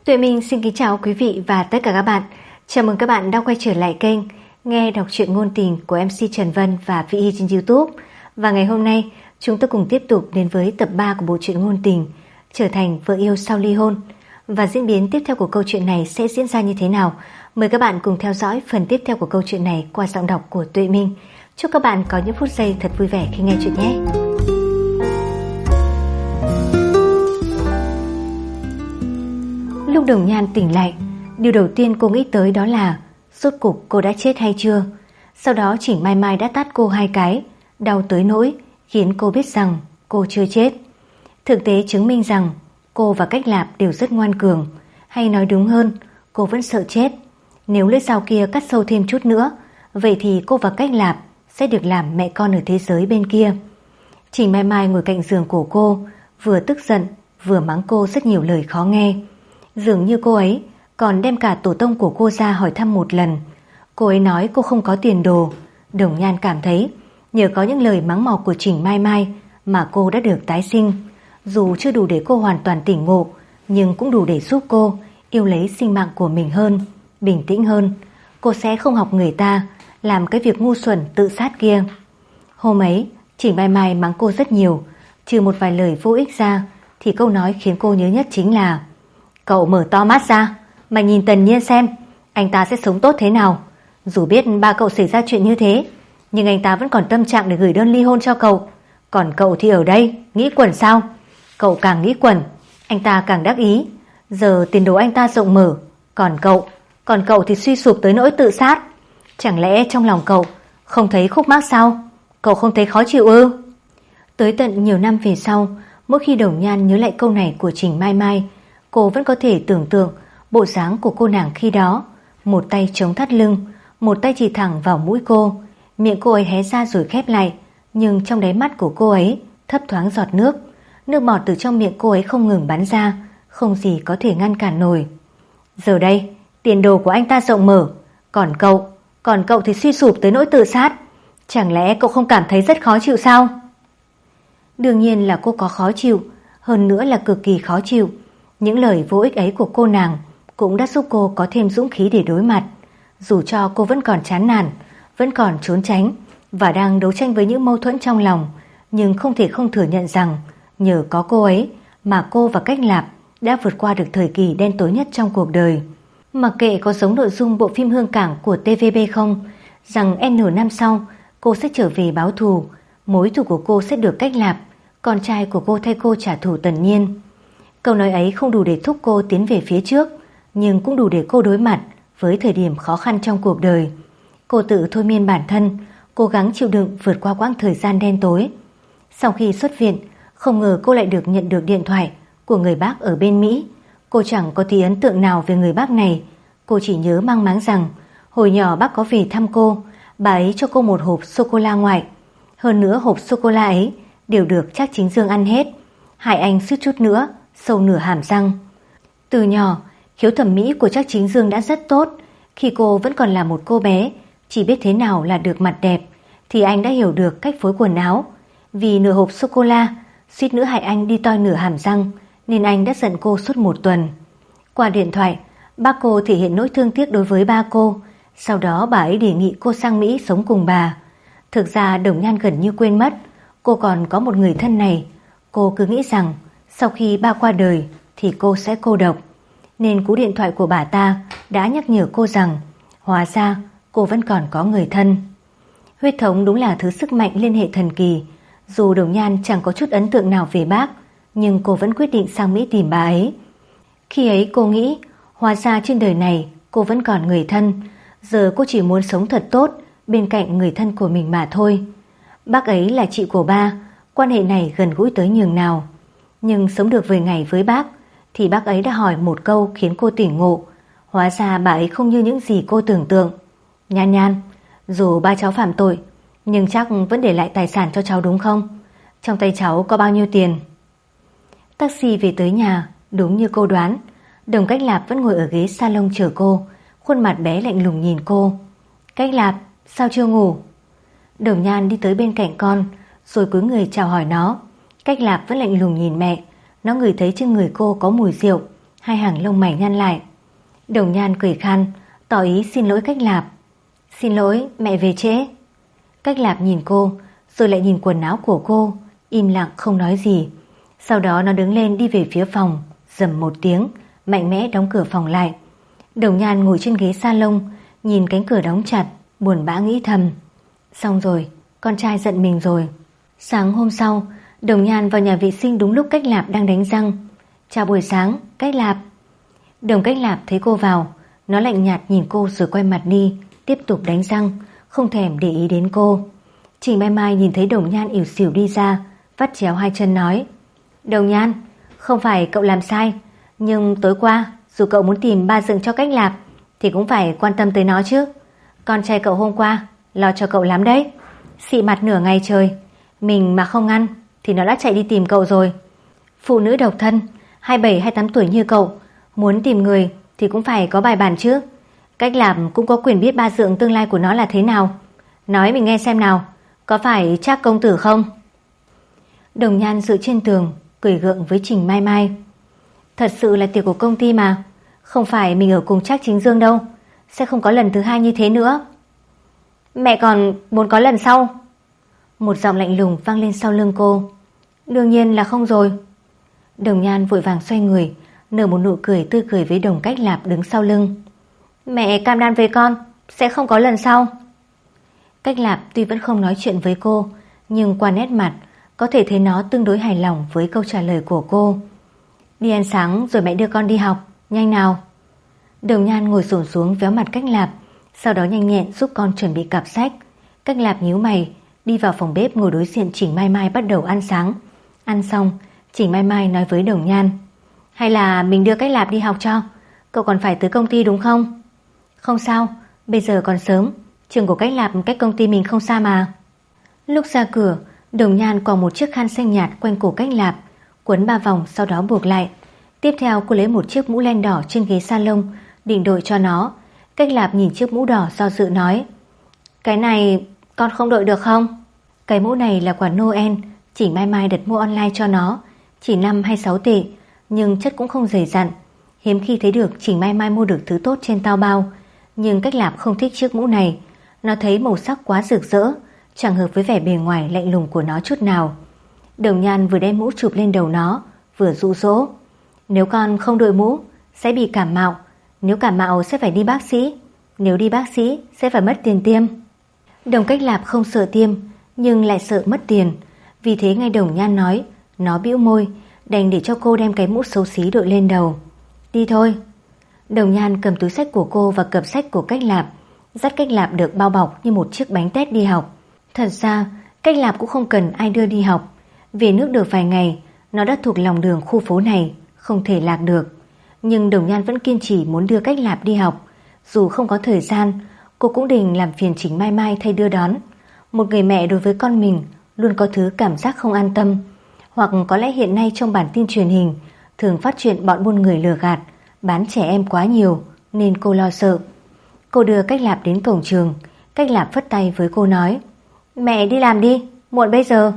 Tuệ Minh xin kính chào quý vị và tất cả các bạn. Chào mừng các bạn đã quay trở lại kênh nghe đọc truyện ngôn tình của MC Trần Vân và Vy Y trên YouTube. Và ngày hôm nay chúng tôi cùng tiếp tục đến với tập 3 của bộ truyện ngôn tình Trở thành vợ yêu sau ly hôn. Và diễn biến tiếp theo của câu chuyện này sẽ diễn ra như thế nào? Mời các bạn cùng theo dõi phần tiếp theo của câu chuyện này qua giọng đọc của Tuệ Minh. Chúc các bạn có những phút giây thật vui vẻ khi nghe chuyện nhé. Lúc Đồng Nhan tỉnh lại, điều đầu tiên cô nghĩ tới đó là rốt cục cô đã chết hay chưa. Sau đó Chỉnh Mai Mai đã tát cô 2 cái, đau tới nỗi khiến cô biết rằng cô chưa chết. Thực tế chứng minh rằng cô và Cách Lạp đều rất ngoan cường, hay nói đúng hơn, cô vẫn sợ chết. Nếu lưỡi dao kia cắt sâu thêm chút nữa, vậy thì cô và Cách Lạp sẽ được làm mẹ con ở thế giới bên kia. Chỉnh Mai Mai ngồi cạnh giường của cô, vừa tức giận vừa mắng cô rất nhiều lời khó nghe. Dường như cô ấy còn đem cả tổ tông của cô ra hỏi thăm một lần. Cô ấy nói cô không có tiền đồ. Đồng Nhan cảm thấy nhờ có những lời mắng mỏ của Chỉnh Mai Mai mà cô đã được tái sinh. Dù chưa đủ để cô hoàn toàn tỉnh ngộ, nhưng cũng đủ để giúp cô yêu lấy sinh mạng của mình hơn, bình tĩnh hơn. Cô sẽ không học người ta làm cái việc ngu xuẩn tự sát kia. Hôm ấy Chỉnh Mai Mai mắng cô rất nhiều, trừ một vài lời vô ích ra thì câu nói khiến cô nhớ nhất chính là: cậu mở to mắt ra mà nhìn Tần Nhiên xem, anh ta sẽ sống tốt thế nào. Dù biết ba cậu xảy ra chuyện như thế, nhưng anh ta vẫn còn tâm trạng để gửi đơn ly hôn cho cậu. Còn cậu thì ở đây nghĩ quẩn sao? Cậu càng nghĩ quẩn, anh ta càng đắc ý. Giờ tiền đồ anh ta rộng mở, còn cậu thì suy sụp tới nỗi tự sát. Chẳng lẽ trong lòng cậu không thấy khúc mắc sao? Cậu không thấy khó chịu ư? Tới tận nhiều năm về sau, mỗi khi Đồng Nhan nhớ lại câu này của Chỉnh Mai Mai, cô vẫn có thể tưởng tượng bộ dáng của cô nàng khi đó. Một tay chống thắt lưng, một tay chỉ thẳng vào mũi cô. Miệng cô ấy hé ra rồi khép lại, nhưng trong đáy mắt của cô ấy thấp thoáng giọt nước. Nước bọt từ trong miệng cô ấy không ngừng bắn ra, không gì có thể ngăn cản nổi. Giờ đây tiền đồ của anh ta rộng mở, còn cậu thì suy sụp tới nỗi tự sát. Chẳng lẽ cậu không cảm thấy rất khó chịu sao? Đương nhiên là cô có khó chịu, hơn nữa là cực kỳ khó chịu. Những lời vô ích ấy của cô nàng cũng đã giúp cô có thêm dũng khí để đối mặt. Dù cho cô vẫn còn chán nản, vẫn còn trốn tránh và đang đấu tranh với những mâu thuẫn trong lòng, nhưng không thể không thừa nhận rằng nhờ có cô ấy mà cô và Cách Lạp đã vượt qua được thời kỳ đen tối nhất trong cuộc đời. Mặc kệ có giống nội dung bộ phim Hương Cảng của TVB không, rằng N năm sau cô sẽ trở về báo thù, mối thù của cô sẽ được Cách Lạp, con trai của cô thay cô trả thù Tần Nhiên. Câu nói ấy không đủ để thúc cô tiến về phía trước, nhưng cũng đủ để cô đối mặt với thời điểm khó khăn trong cuộc đời. Cô tự thôi miên bản thân, cố gắng chịu đựng vượt qua quãng thời gian đen tối. Sau khi xuất viện, không ngờ cô lại được nhận được điện thoại của người bác ở bên Mỹ. Cô chẳng có tí ấn tượng nào về người bác này. Cô chỉ nhớ mang máng rằng hồi nhỏ bác có về thăm cô, bà ấy cho cô một hộp sô-cô-la ngoại. Hơn nữa hộp sô-cô-la ấy đều được Trác Chính Dương ăn hết, hại anh suýt chút nữa sâu nửa hàm răng. Từ nhỏ, khiếu thẩm mỹ của Trác Chính Dương đã rất tốt. Khi cô vẫn còn là một cô bé, chỉ biết thế nào là được mặt đẹp, thì anh đã hiểu được cách phối quần áo. Vì nửa hộp sô-cô-la, suýt nữa hại anh đi toi nửa hàm răng, nên anh đã giận cô suốt 1 tuần. Qua điện thoại, bác cô thể hiện nỗi thương tiếc đối với ba cô. Sau đó bà ấy đề nghị cô sang Mỹ sống cùng bà. Thực ra Đồng Nhan gần như quên mất cô còn có một người thân này. Cô cứ nghĩ rằng sau khi ba qua đời thì cô sẽ cô độc, nên cú điện thoại của bà ta đã nhắc nhở cô rằng hóa ra cô vẫn còn có người thân. Huyết thống đúng là thứ sức mạnh liên hệ thần kỳ. Dù Đồng Nhan chẳng có chút ấn tượng nào về bác, nhưng cô vẫn quyết định sang Mỹ tìm bà ấy. Khi ấy cô nghĩ hóa ra trên đời này cô vẫn còn người thân. Giờ cô chỉ muốn sống thật tốt bên cạnh người thân của mình mà thôi. Bác ấy là chị của ba, quan hệ này gần gũi tới nhường nào. Nhưng sống được vài ngày với bác thì bác ấy đã hỏi một câu khiến cô tỉnh ngộ. Hóa ra bà ấy không như những gì cô tưởng tượng. Nhan Nhan, dù ba cháu phạm tội, nhưng chắc vẫn để lại tài sản cho cháu đúng không? Trong tay cháu có bao nhiêu tiền? Taxi về tới nhà, đúng như cô đoán. Đồng Cách Lạp vẫn ngồi ở ghế salon chờ cô, khuôn mặt bé lạnh lùng nhìn cô. Cách Lạp, sao chưa ngủ? Đồng Nhan đi tới bên cạnh con, rồi cúi người chào hỏi nó. Cách Lạp vẫn lạnh lùng nhìn mẹ. Nó ngửi thấy trên người cô có mùi rượu, Hai hàng lông mày nhăn lại. Đồng Nhan cười khan, tỏ ý xin lỗi Cách Lạp. Xin lỗi, mẹ về trễ. Cách Lạp nhìn cô, rồi lại nhìn quần áo của cô, im lặng không nói gì. Sau đó nó đứng lên đi về phía phòng, rầm một tiếng, mạnh mẽ đóng cửa phòng lại. Đồng Nhan ngồi trên ghế salon, nhìn cánh cửa đóng chặt, buồn bã nghĩ thầm. Xong rồi, con trai giận mình rồi. Sáng hôm sau, Đồng Nhan vào nhà vệ sinh đúng lúc Cách Lạp đang đánh răng. Chào buổi sáng, Cách Lạp. Đồng Cách Lạp thấy cô vào, nó lạnh nhạt nhìn cô rồi quay mặt đi, tiếp tục đánh răng, không thèm để ý đến cô. Trình Mai Mai nhìn thấy Đồng Nhan ỉu xỉu đi ra, vắt chéo hai chân nói. Đồng Nhan, không phải cậu làm sai, nhưng tối qua dù cậu muốn tìm ba dựng cho Cách Lạp thì cũng phải quan tâm tới nó chứ. Con trai cậu hôm qua lo cho cậu lắm đấy. Xị mặt nửa ngày trời, mình mà không ngăn thì nó đã chạy đi tìm cậu rồi. Phụ nữ độc thân 27-28 tuổi như cậu, muốn tìm người thì cũng phải có bài bản chứ. Cách Lạp cũng có quyền biết ba dượng tương lai của nó là thế nào. Nói mình nghe xem nào, có phải Trác công tử không? Đồng Nhan dựa trên tường, cười gượng với Trình Mai Mai. Thật sự là tiệc của công ty mà, không phải mình ở cùng Trác Chính Dương đâu, sẽ không có lần thứ hai như thế nữa. Mẹ còn muốn có lần sau? Một giọng lạnh lùng vang lên sau lưng cô. Đương nhiên là không rồi. Đồng Nhan vội vàng xoay người, nở một nụ cười tươi cười với Đồng Cách Lạp đứng sau lưng. Mẹ cam đoan với con sẽ không có lần sau. Cách Lạp tuy vẫn không nói chuyện với cô, nhưng qua nét mặt có thể thấy nó tương đối hài lòng với câu trả lời của cô. Đi ăn sáng rồi mẹ đưa con đi học, nhanh nào. Đồng Nhan ngồi xổm xuống véo mặt Cách Lạp, sau đó nhanh nhẹn giúp con chuẩn bị cặp sách. Cách Lạp nhíu mày, đi vào phòng bếp ngồi đối diện Trình Mai Mai bắt đầu ăn sáng. Ăn xong, Trình Mai Mai nói với Đồng Nhan. Hay là mình đưa Cách Lạp đi học cho, cậu còn phải tới công ty đúng không? Không sao, bây giờ còn sớm, trường của Cách Lạp cách công ty mình không xa mà. Lúc ra cửa, Đồng Nhan quàng một chiếc khăn xanh nhạt quanh cổ Cách Lạp, quấn 3 vòng sau đó buộc lại. Tiếp theo cô lấy một chiếc mũ len đỏ trên ghế salon định đội cho nó. Cách Lạp nhìn chiếc mũ đỏ do dự nói. Cái này con không đội được không? Cái mũ này là quà Noel, Trình Mai Mai đặt mua online cho nó, chỉ 5 hay 6 tệ, nhưng chất cũng không dày dặn. Hiếm khi thấy được Trình Mai Mai mua được thứ tốt trên Taobao, nhưng Cách Lạp không thích chiếc mũ này. Nó thấy màu sắc quá rực rỡ, chẳng hợp với vẻ bề ngoài lạnh lùng của nó chút nào. Đồng Nhan vừa đem mũ chụp lên đầu nó, vừa dụ dỗ. Nếu con không đội mũ sẽ bị cảm mạo, nếu cảm mạo sẽ phải đi bác sĩ, nếu đi bác sĩ sẽ phải mất tiền tiêm. Đồng Cách Lạp không sợ tiêm, nhưng lại sợ mất tiền. Vì thế ngay Đồng Nhan nói, nó bĩu môi, đành để cho cô đem cái mũ xấu xí đội lên đầu. Đi thôi. Đồng Nhan cầm túi sách của cô và cặp sách của Cách Lạp, dắt Cách Lạp được bao bọc như một chiếc bánh tét đi học. Thật ra Cách Lạp cũng không cần ai đưa đi học. Về nước được vài ngày, nó đã thuộc lòng đường khu phố này, không thể lạc được. Nhưng Đồng Nhan vẫn kiên trì muốn đưa Cách Lạp đi học. Dù không có thời gian, cô cũng định làm phiền Trình Mai Mai thay đưa đón. Một người mẹ đối với con mình luôn có thứ cảm giác không an tâm. Hoặc có lẽ hiện nay trong bản tin truyền hình thường phát chuyện bọn buôn người lừa gạt, bán trẻ em quá nhiều, nên cô lo sợ. Cô đưa Cách Lạp đến cổng trường. Cách Lạp phất tay với cô nói, mẹ đi làm đi, muộn bây giờ.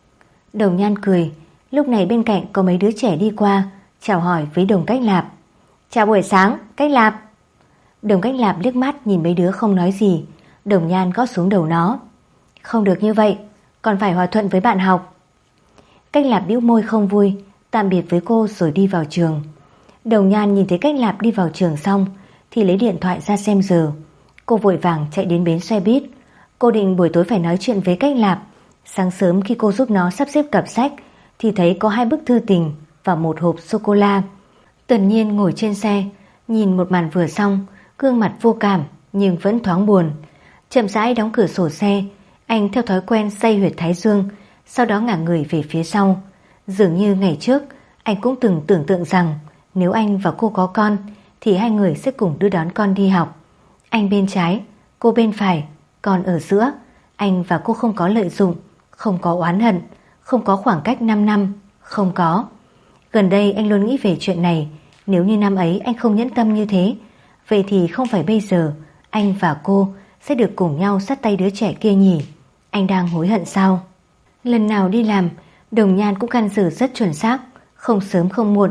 Đồng Nhan cười. Lúc này bên cạnh có mấy đứa trẻ đi qua, chào hỏi với Đồng Cách Lạp. Chào buổi sáng, Cách Lạp. Đồng Cách Lạp liếc mắt nhìn mấy đứa không nói gì. Đồng Nhan gót xuống đầu nó. Không được như vậy, còn phải hòa thuận với bạn học. Cách Lạp bĩu môi không vui, tạm biệt với cô rồi đi vào trường. Đồng Nhan nhìn thấy Cách Lạp đi vào trường xong thì lấy điện thoại ra xem giờ. Cô vội vàng chạy đến bến xe buýt. Cô định buổi tối phải nói chuyện với Cách Lạp. Sáng sớm khi cô giúp nó sắp xếp cặp sách thì thấy có 2 bức thư tình và một hộp sô-cô-la. Tần Nhiên ngồi trên xe, nhìn một màn vừa xong, gương mặt vô cảm nhưng vẫn thoáng buồn. Chậm rãi đóng cửa sổ xe, anh theo thói quen day huyệt thái dương, sau đó ngả người về phía sau. Dường như ngày trước anh cũng từng tưởng tượng rằng nếu anh và cô có con thì hai người sẽ cùng đưa đón con đi học. Anh bên trái, cô bên phải, còn ở giữa anh và cô không có lợi dụng, không có oán hận, không có khoảng cách 5 năm, không có. Gần đây anh luôn nghĩ về chuyện này. Nếu như năm ấy anh không nhẫn tâm như thế, vậy thì không phải bây giờ anh và cô sẽ được cùng nhau dắt tay đứa trẻ kia nhỉ? Anh đang hối hận sao? Lần nào đi làm, Đồng Nhan cũng căn dự rất chuẩn xác, không sớm không muộn.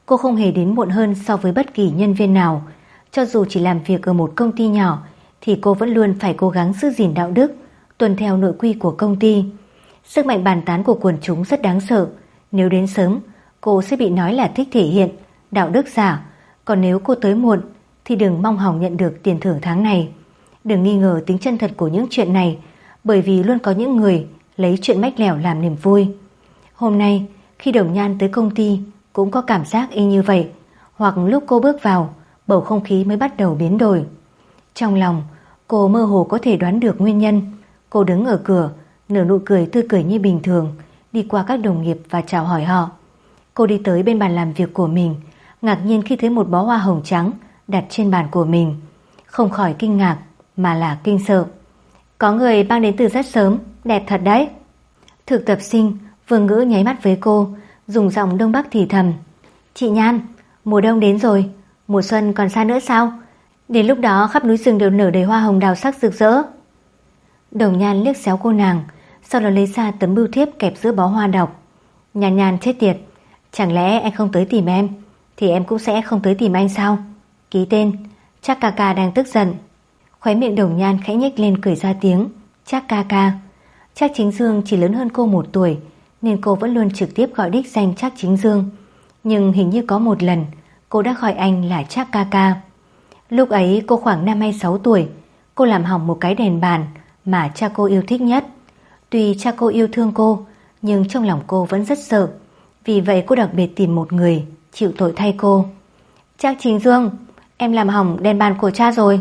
Cô không hề đến muộn hơn so với bất kỳ nhân viên nào. Cho dù chỉ làm việc ở một công ty nhỏ thì cô vẫn luôn phải cố gắng giữ gìn đạo đức, tuân theo nội quy của công ty. Sức mạnh bàn tán của quần chúng rất đáng sợ. Nếu đến sớm, cô sẽ bị nói là thích thể hiện, đạo đức giả. Còn nếu cô tới muộn thì đừng mong hòng nhận được tiền thưởng tháng này. Đừng nghi ngờ tính chân thật của những chuyện này, bởi vì luôn có những người lấy chuyện mách lẻo làm niềm vui. Hôm nay khi Đồng Nhan tới công ty cũng có cảm giác y như vậy, hoặc lúc cô bước vào, bầu không khí mới bắt đầu biến đổi. Trong lòng cô mơ hồ có thể đoán được nguyên nhân. Cô đứng ở cửa, nở nụ cười tươi cười như bình thường, đi qua các đồng nghiệp và chào hỏi họ. Cô đi tới bên bàn làm việc của mình, ngạc nhiên khi thấy một bó hoa hồng trắng đặt trên bàn của mình. Không khỏi kinh ngạc mà là kinh sợ. Có người mang đến từ rất sớm, đẹp thật đấy. Thực tập sinh Vương Ngữ nháy mắt với cô, dùng giọng Đông Bắc thì thầm. Chị Nhan, mùa đông đến rồi, mùa xuân còn xa nữa sao? Đến lúc đó khắp núi rừng đều nở đầy hoa hồng đào sắc rực rỡ. Đồng Nhan liếc xéo cô nàng, sau đó lấy ra tấm bưu thiếp kẹp giữa bó hoa đọc. Nhan Nhan chết tiệt, chẳng lẽ anh không tới tìm em thì em cũng sẽ không tới tìm anh sao? Ký tên, chắc ca ca đang tức giận. Khóe miệng Đồng Nhan khẽ nhếch lên cười ra tiếng. Chắc ca ca. Trác Chính Dương chỉ lớn hơn cô 1 tuổi nên cô vẫn luôn trực tiếp gọi đích danh Trác Chính Dương. Nhưng hình như có một lần cô đã gọi anh là Trác ca ca. Lúc ấy cô khoảng 5 hay 6 tuổi. Cô làm hỏng một cái đèn bàn mà cha cô yêu thích nhất. Tuy cha cô yêu thương cô, nhưng trong lòng cô vẫn rất sợ. Vì vậy cô đặc biệt tìm một người chịu tội thay cô. Trác Chính Dương, em làm hỏng đèn bàn của cha rồi.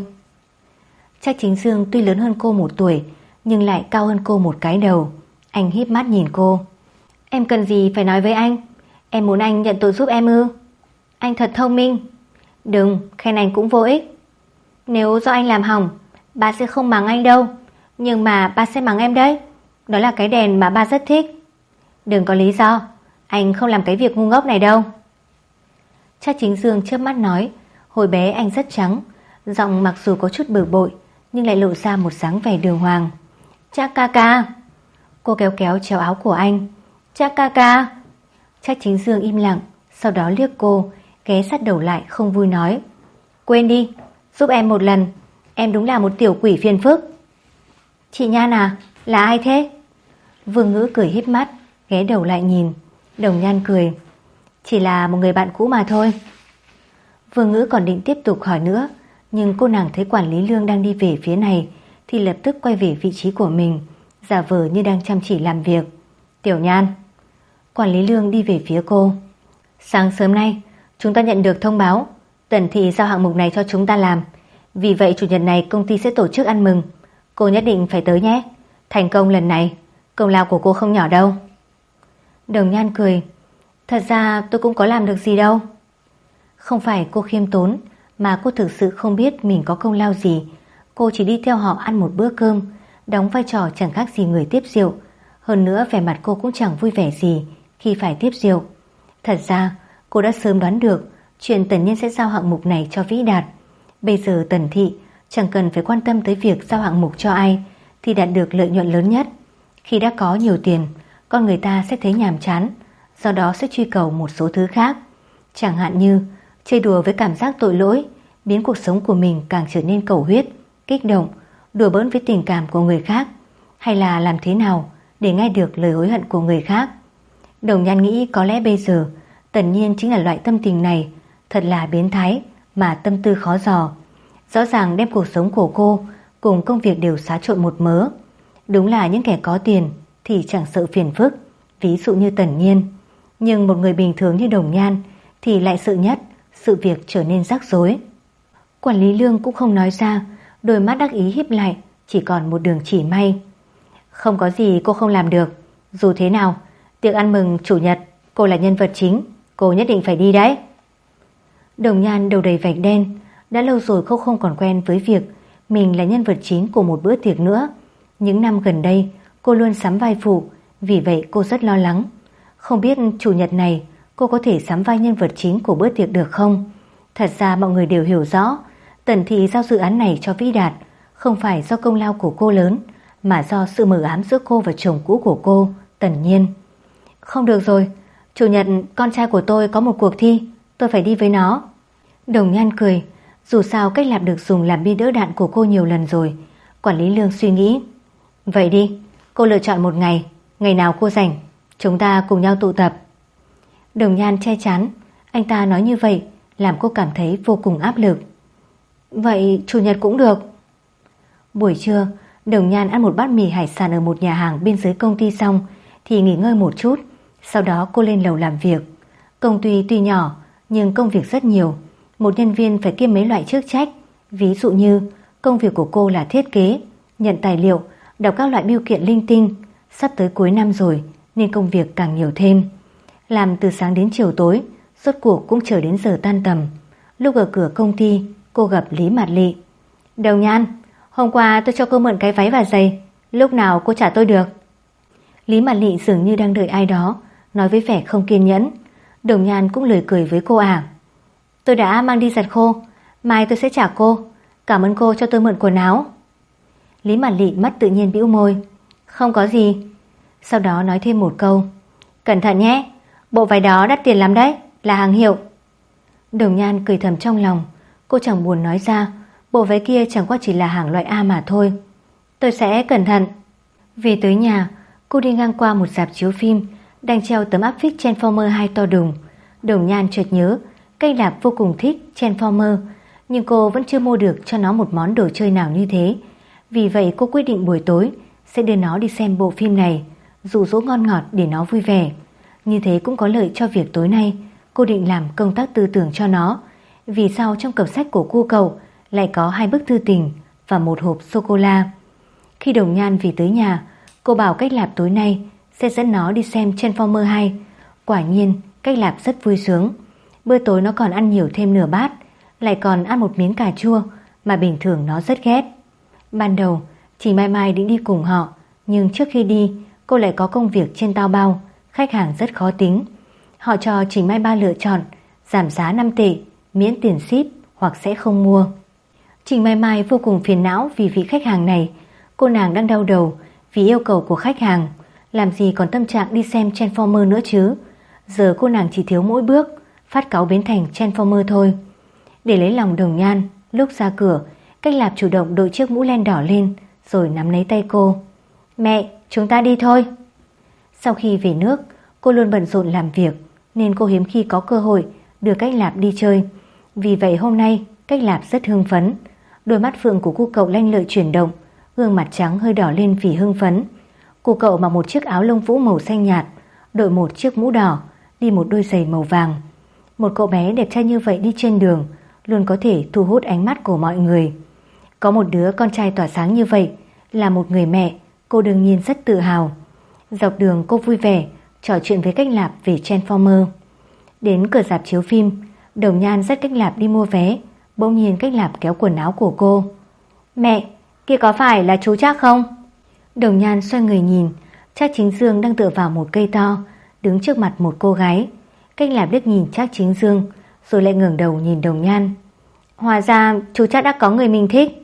Trác Chính Dương tuy lớn hơn cô 1 tuổi nhưng lại cao hơn cô một cái đầu. Anh híp mắt nhìn cô. Em cần gì phải nói với anh? Em muốn anh nhận tội giúp em ư? Anh thật thông minh. Đừng, khen anh cũng vô ích. Nếu do anh làm hỏng, ba sẽ không mắng anh đâu. Nhưng mà ba sẽ mắng em đấy. Đó là cái đèn mà ba rất thích. Đừng có lý do, anh không làm cái việc ngu ngốc này đâu. Trác Chính Dương chớp mắt nói. Hồi bé anh rất trắng, giọng mặc dù có chút bực bội nhưng lại lộ ra một dáng vẻ đường hoàng. Trác ca ca. Cô kéo kéo chéo áo của anh. Trác ca ca. Trác Chính Dương im lặng, sau đó liếc cô, ghé sát đầu lại không vui nói. Quên đi, giúp em một lần. Em đúng là một tiểu quỷ phiền phức. Chị Nhan à, là ai thế? Vương Ngữ cười híp mắt, ghé đầu lại nhìn. Đồng Nhan cười. Chỉ là một người bạn cũ mà thôi. Vương Ngữ còn định tiếp tục hỏi nữa, nhưng cô nàng thấy quản lý Lương đang đi về phía này thì lập tức quay về vị trí của mình, giả vờ như đang chăm chỉ làm việc. Tiểu Nhan. Quản lý Lương đi về phía cô. Sáng sớm nay chúng ta nhận được thông báo Tần Thị giao hạng mục này cho chúng ta làm. Vì vậy chủ nhật này công ty sẽ tổ chức ăn mừng. Cô nhất định phải tới nhé. Thành công lần này, công lao của cô không nhỏ đâu. Đồng Nhan cười. Thật ra tôi cũng có làm được gì đâu. Không phải cô khiêm tốn, mà cô thực sự không biết mình có công lao gì. Cô chỉ đi theo họ ăn một bữa cơm, đóng vai trò chẳng khác gì người tiếp rượu. Hơn nữa vẻ mặt cô cũng chẳng vui vẻ gì khi phải tiếp rượu. Thật ra cô đã sớm đoán được chuyện Tần Nhiên sẽ giao hạng mục này cho Vĩ Đạt. Bây giờ Tần Thị chẳng cần phải quan tâm tới việc giao hạng mục cho ai thì đạt được lợi nhuận lớn nhất. Khi đã có nhiều tiền, con người ta sẽ thấy nhàm chán, do đó sẽ truy cầu một số thứ khác. Chẳng hạn như chơi đùa với cảm giác tội lỗi, biến cuộc sống của mình càng trở nên cầu huyết, kích động, đùa bỡn với tình cảm của người khác, hay là làm thế nào để nghe được lời hối hận của người khác. Đồng Nhan nghĩ có lẽ bây giờ Tần Nhiên chính là loại tâm tình này, thật là biến thái mà tâm tư khó dò. Rõ ràng đem cuộc sống của cô cùng công việc đều xáo trộn một mớ. Đúng là những kẻ có tiền thì chẳng sợ phiền phức, ví dụ như Tần Nhiên. Nhưng một người bình thường như Đồng Nhan thì lại sợ nhất sự việc trở nên rắc rối. Quản lý Lương cũng không nói ra, đôi mắt đắc ý híp lại, chỉ còn một đường chỉ may. Không có gì cô không làm được. Dù thế nào, tiệc ăn mừng chủ nhật, cô là nhân vật chính, cô nhất định phải đi đấy. Đồng Nhan đầu đầy vạch đen. Đã lâu rồi cô không còn quen với việc mình là nhân vật chính của một bữa tiệc nữa. Những năm gần đây cô luôn sắm vai phụ, vì vậy cô rất lo lắng. Không biết chủ nhật này cô có thể sắm vai nhân vật chính của bữa tiệc được không? Thật ra mọi người đều hiểu rõ Tần Thị giao dự án này cho Vĩ Đạt không phải do công lao của cô lớn, mà do sự mờ ám giữa cô và chồng cũ của cô, Tần Nhiên. Không được rồi, chủ nhật con trai của tôi có một cuộc thi, tôi phải đi với nó. Đồng Nhan cười. Dù sao Cách Lạp được dùng làm bi đỡ đạn của cô nhiều lần rồi. Quản lý Lương suy nghĩ. Vậy đi, cô lựa chọn một ngày. Ngày nào cô rảnh, chúng ta cùng nhau tụ tập. Đồng Nhan che chắn. Anh ta nói như vậy làm cô cảm thấy vô cùng áp lực. Vậy Chủ nhật cũng được. Buổi trưa, Đồng Nhan ăn một bát mì hải sản ở một nhà hàng bên dưới công ty xong thì nghỉ ngơi một chút. Sau đó cô lên lầu làm việc. Công ty tuy nhỏ nhưng công việc rất nhiều. Một nhân viên phải kiêm mấy loại chức trách. Ví dụ như công việc của cô là thiết kế, nhận tài liệu, đọc các loại bưu kiện linh tinh. Sắp tới cuối năm rồi nên công việc càng nhiều thêm. Làm từ sáng đến chiều tối, rốt cuộc cũng chờ đến giờ tan tầm. Lúc ở cửa công ty, cô gặp Lý Mạt Lị. Đồng Nhan, hôm qua tôi cho cô mượn cái váy và giày, lúc nào cô trả tôi được? Lý Mạt Lị dường như đang đợi ai đó, nói với vẻ không kiên nhẫn. Đồng Nhan cũng lời cười với cô ả. Tôi đã mang đi giặt khô, mai tôi sẽ trả cô. Cảm ơn cô cho tôi mượn quần áo. Lý Mạt Lị mắt tự nhiên bĩu môi. Không có gì. Sau đó nói thêm một câu. Cẩn thận nhé, bộ váy đó đắt tiền lắm đấy, là hàng hiệu. Đồng Nhan cười thầm trong lòng. Cô chẳng buồn nói ra, bộ váy kia chẳng qua chỉ là hàng loại A mà thôi. Tôi sẽ cẩn thận. Về tới nhà, cô đi ngang qua một rạp chiếu phim đang treo tấm áp phích Transformer 2 to đùng. Đồng Nhan chợt nhớ Cách Lạp vô cùng thích Transformer, nhưng cô vẫn chưa mua được cho nó một món đồ chơi nào như thế. Vì vậy cô quyết định buổi tối sẽ đưa nó đi xem bộ phim này, dụ dỗ ngon ngọt để nó vui vẻ. Như thế cũng có lợi cho việc tối nay cô định làm công tác tư tưởng cho nó. Vì sao trong cặp sách của cô cậu lại có 2 bức thư tình và một hộp sô-cô-la? Khi Đồng Nhan về tới nhà, cô bảo Cách Lạp tối nay sẽ dẫn nó đi xem Transformer 2. Quả nhiên Cách Lạp rất vui sướng. Bữa tối nó còn ăn nhiều thêm nửa bát, lại còn ăn một miếng cà chua mà bình thường nó rất ghét. Ban đầu Trình Mai Mai định đi cùng họ, nhưng trước khi đi cô lại có công việc trên Taobao, khách hàng rất khó tính. Họ cho Trình Mai Mai lựa chọn giảm giá 5 tệ, miễn tiền ship hoặc sẽ không mua. Trình Mai Mai vô cùng phiền não vì vị khách hàng này. Cô nàng đang đau đầu vì yêu cầu của khách hàng, làm gì còn tâm trạng đi xem Transformer nữa chứ. Giờ cô nàng chỉ thiếu mỗi bước phát cáu biến thành Transformer thôi. Để lấy lòng Đồng Nhan, lúc ra cửa, Cách Lạp chủ động đội chiếc mũ len đỏ lên rồi nắm lấy tay cô. Mẹ, chúng ta đi thôi. Sau khi về nước, cô luôn bận rộn làm việc nên cô hiếm khi có cơ hội đưa Cách Lạp đi chơi. Vì vậy hôm nay Cách Lạp rất hưng phấn. Đôi mắt phượng của cô cậu lanh lợi chuyển động, gương mặt trắng hơi đỏ lên vì hưng phấn. Cô cậu mặc một chiếc áo lông vũ màu xanh nhạt, đội một chiếc mũ đỏ, đi một đôi giày màu vàng. Một cậu bé đẹp trai như vậy đi trên đường luôn có thể thu hút ánh mắt của mọi người. Có một đứa con trai tỏa sáng như vậy, là một người mẹ, cô đương nhiên rất tự hào. Dọc đường cô vui vẻ trò chuyện với Cách Lạp về Transformer. Đến cửa rạp chiếu phim, Đồng Nhan dắt Cách Lạp đi mua vé. Bỗng nhiên Cách Lạp kéo quần áo của cô. Mẹ, kia có phải là chú Trác không? Đồng Nhan xoay người nhìn, Trác Chính Dương đang tựa vào một cây to, đứng trước mặt một cô gái. Cách Lạp liếc nhìn Trác Chính Dương, rồi lại ngẩng đầu nhìn Đồng Nhan. Hóa ra chú Trác đã có người mình thích.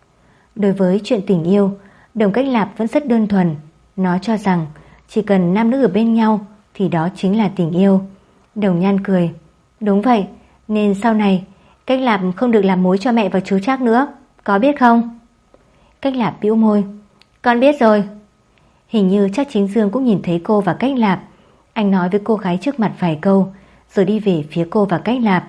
Đối với chuyện tình yêu, Đồng Cách Lạp vẫn rất đơn thuần. Nó cho rằng chỉ cần nam nữ ở bên nhau thì đó chính là tình yêu. Đồng Nhan cười. Đúng vậy, nên sau này Cách Lạp không được làm mối cho mẹ và chú Trác nữa, có biết không? Cách Lạp bĩu môi. Con biết rồi. Hình như Trác Chính Dương cũng nhìn thấy cô và Cách Lạp. Anh nói với cô gái trước mặt vài câu, rồi đi về phía cô và Cách Lạp.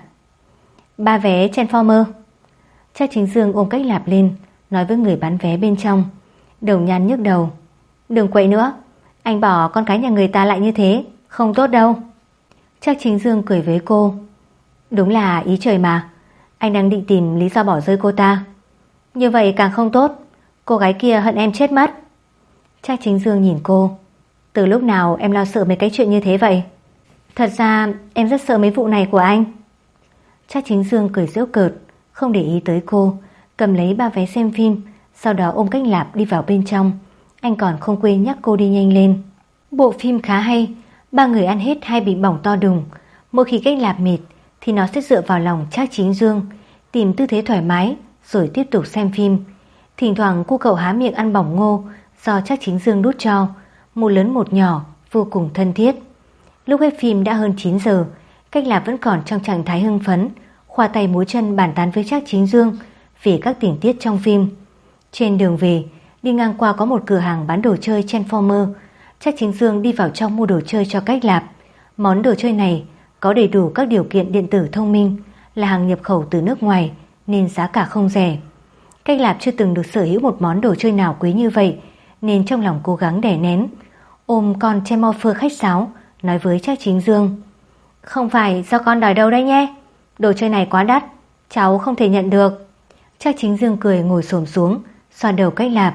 3 vé Transformer. Trác Chính Dương ôm Cách Lạp lên, nói với người bán vé bên trong. Đồng Nhan nhức đầu. Đừng quậy nữa, anh bỏ con cái nhà người ta lại như thế, không tốt đâu. Trác Chính Dương cười với cô. Đúng là ý trời mà, anh đang định tìm lý do bỏ rơi cô ta. Như vậy càng không tốt, cô gái kia hận em chết mất. Trác Chính Dương nhìn cô. Từ lúc nào em lo sợ mấy cái chuyện như thế vậy? Thật ra em rất sợ mấy vụ này của anh. Trác Chính Dương cười giễu cợt, không để ý tới cô, cầm lấy 3 vé xem phim, sau đó ôm Cách Lạp đi vào bên trong. Anh còn không quên nhắc cô đi nhanh lên. Bộ phim khá hay, 3 người ăn hết 2 bình bỏng to đùng. Mỗi khi Cách Lạp mệt thì nó sẽ dựa vào lòng Trác Chính Dương, tìm tư thế thoải mái rồi tiếp tục xem phim. Thỉnh thoảng cô cậu há miệng ăn bỏng ngô do Trác Chính Dương đút cho, một lớn một nhỏ, vô cùng thân thiết. Lúc hết phim đã hơn 9 giờ, Cách Lạp vẫn còn trong trạng thái hưng phấn, khoa tay múa chân bàn tán với Trác Chính Dương về các tình tiết trong phim. Trên đường về, đi ngang qua có một cửa hàng bán đồ chơi Transformer. Trác Chính Dương đi vào trong mua đồ chơi cho Cách Lạp. Món đồ chơi này có đầy đủ các điều kiện điện tử thông minh, là hàng nhập khẩu từ nước ngoài nên giá cả không rẻ. Cách Lạp chưa từng được sở hữu một món đồ chơi nào quý như vậy, nên trong lòng cố gắng đè nén, ôm con Transformer khách sáo, nói với Trác Chính Dương: "Không phải do con đòi đâu đấy nhé, đồ chơi này quá đắt, cháu không thể nhận được." Trác Chính Dương cười ngồi xổm xuống, xoa đầu Cách Lạp: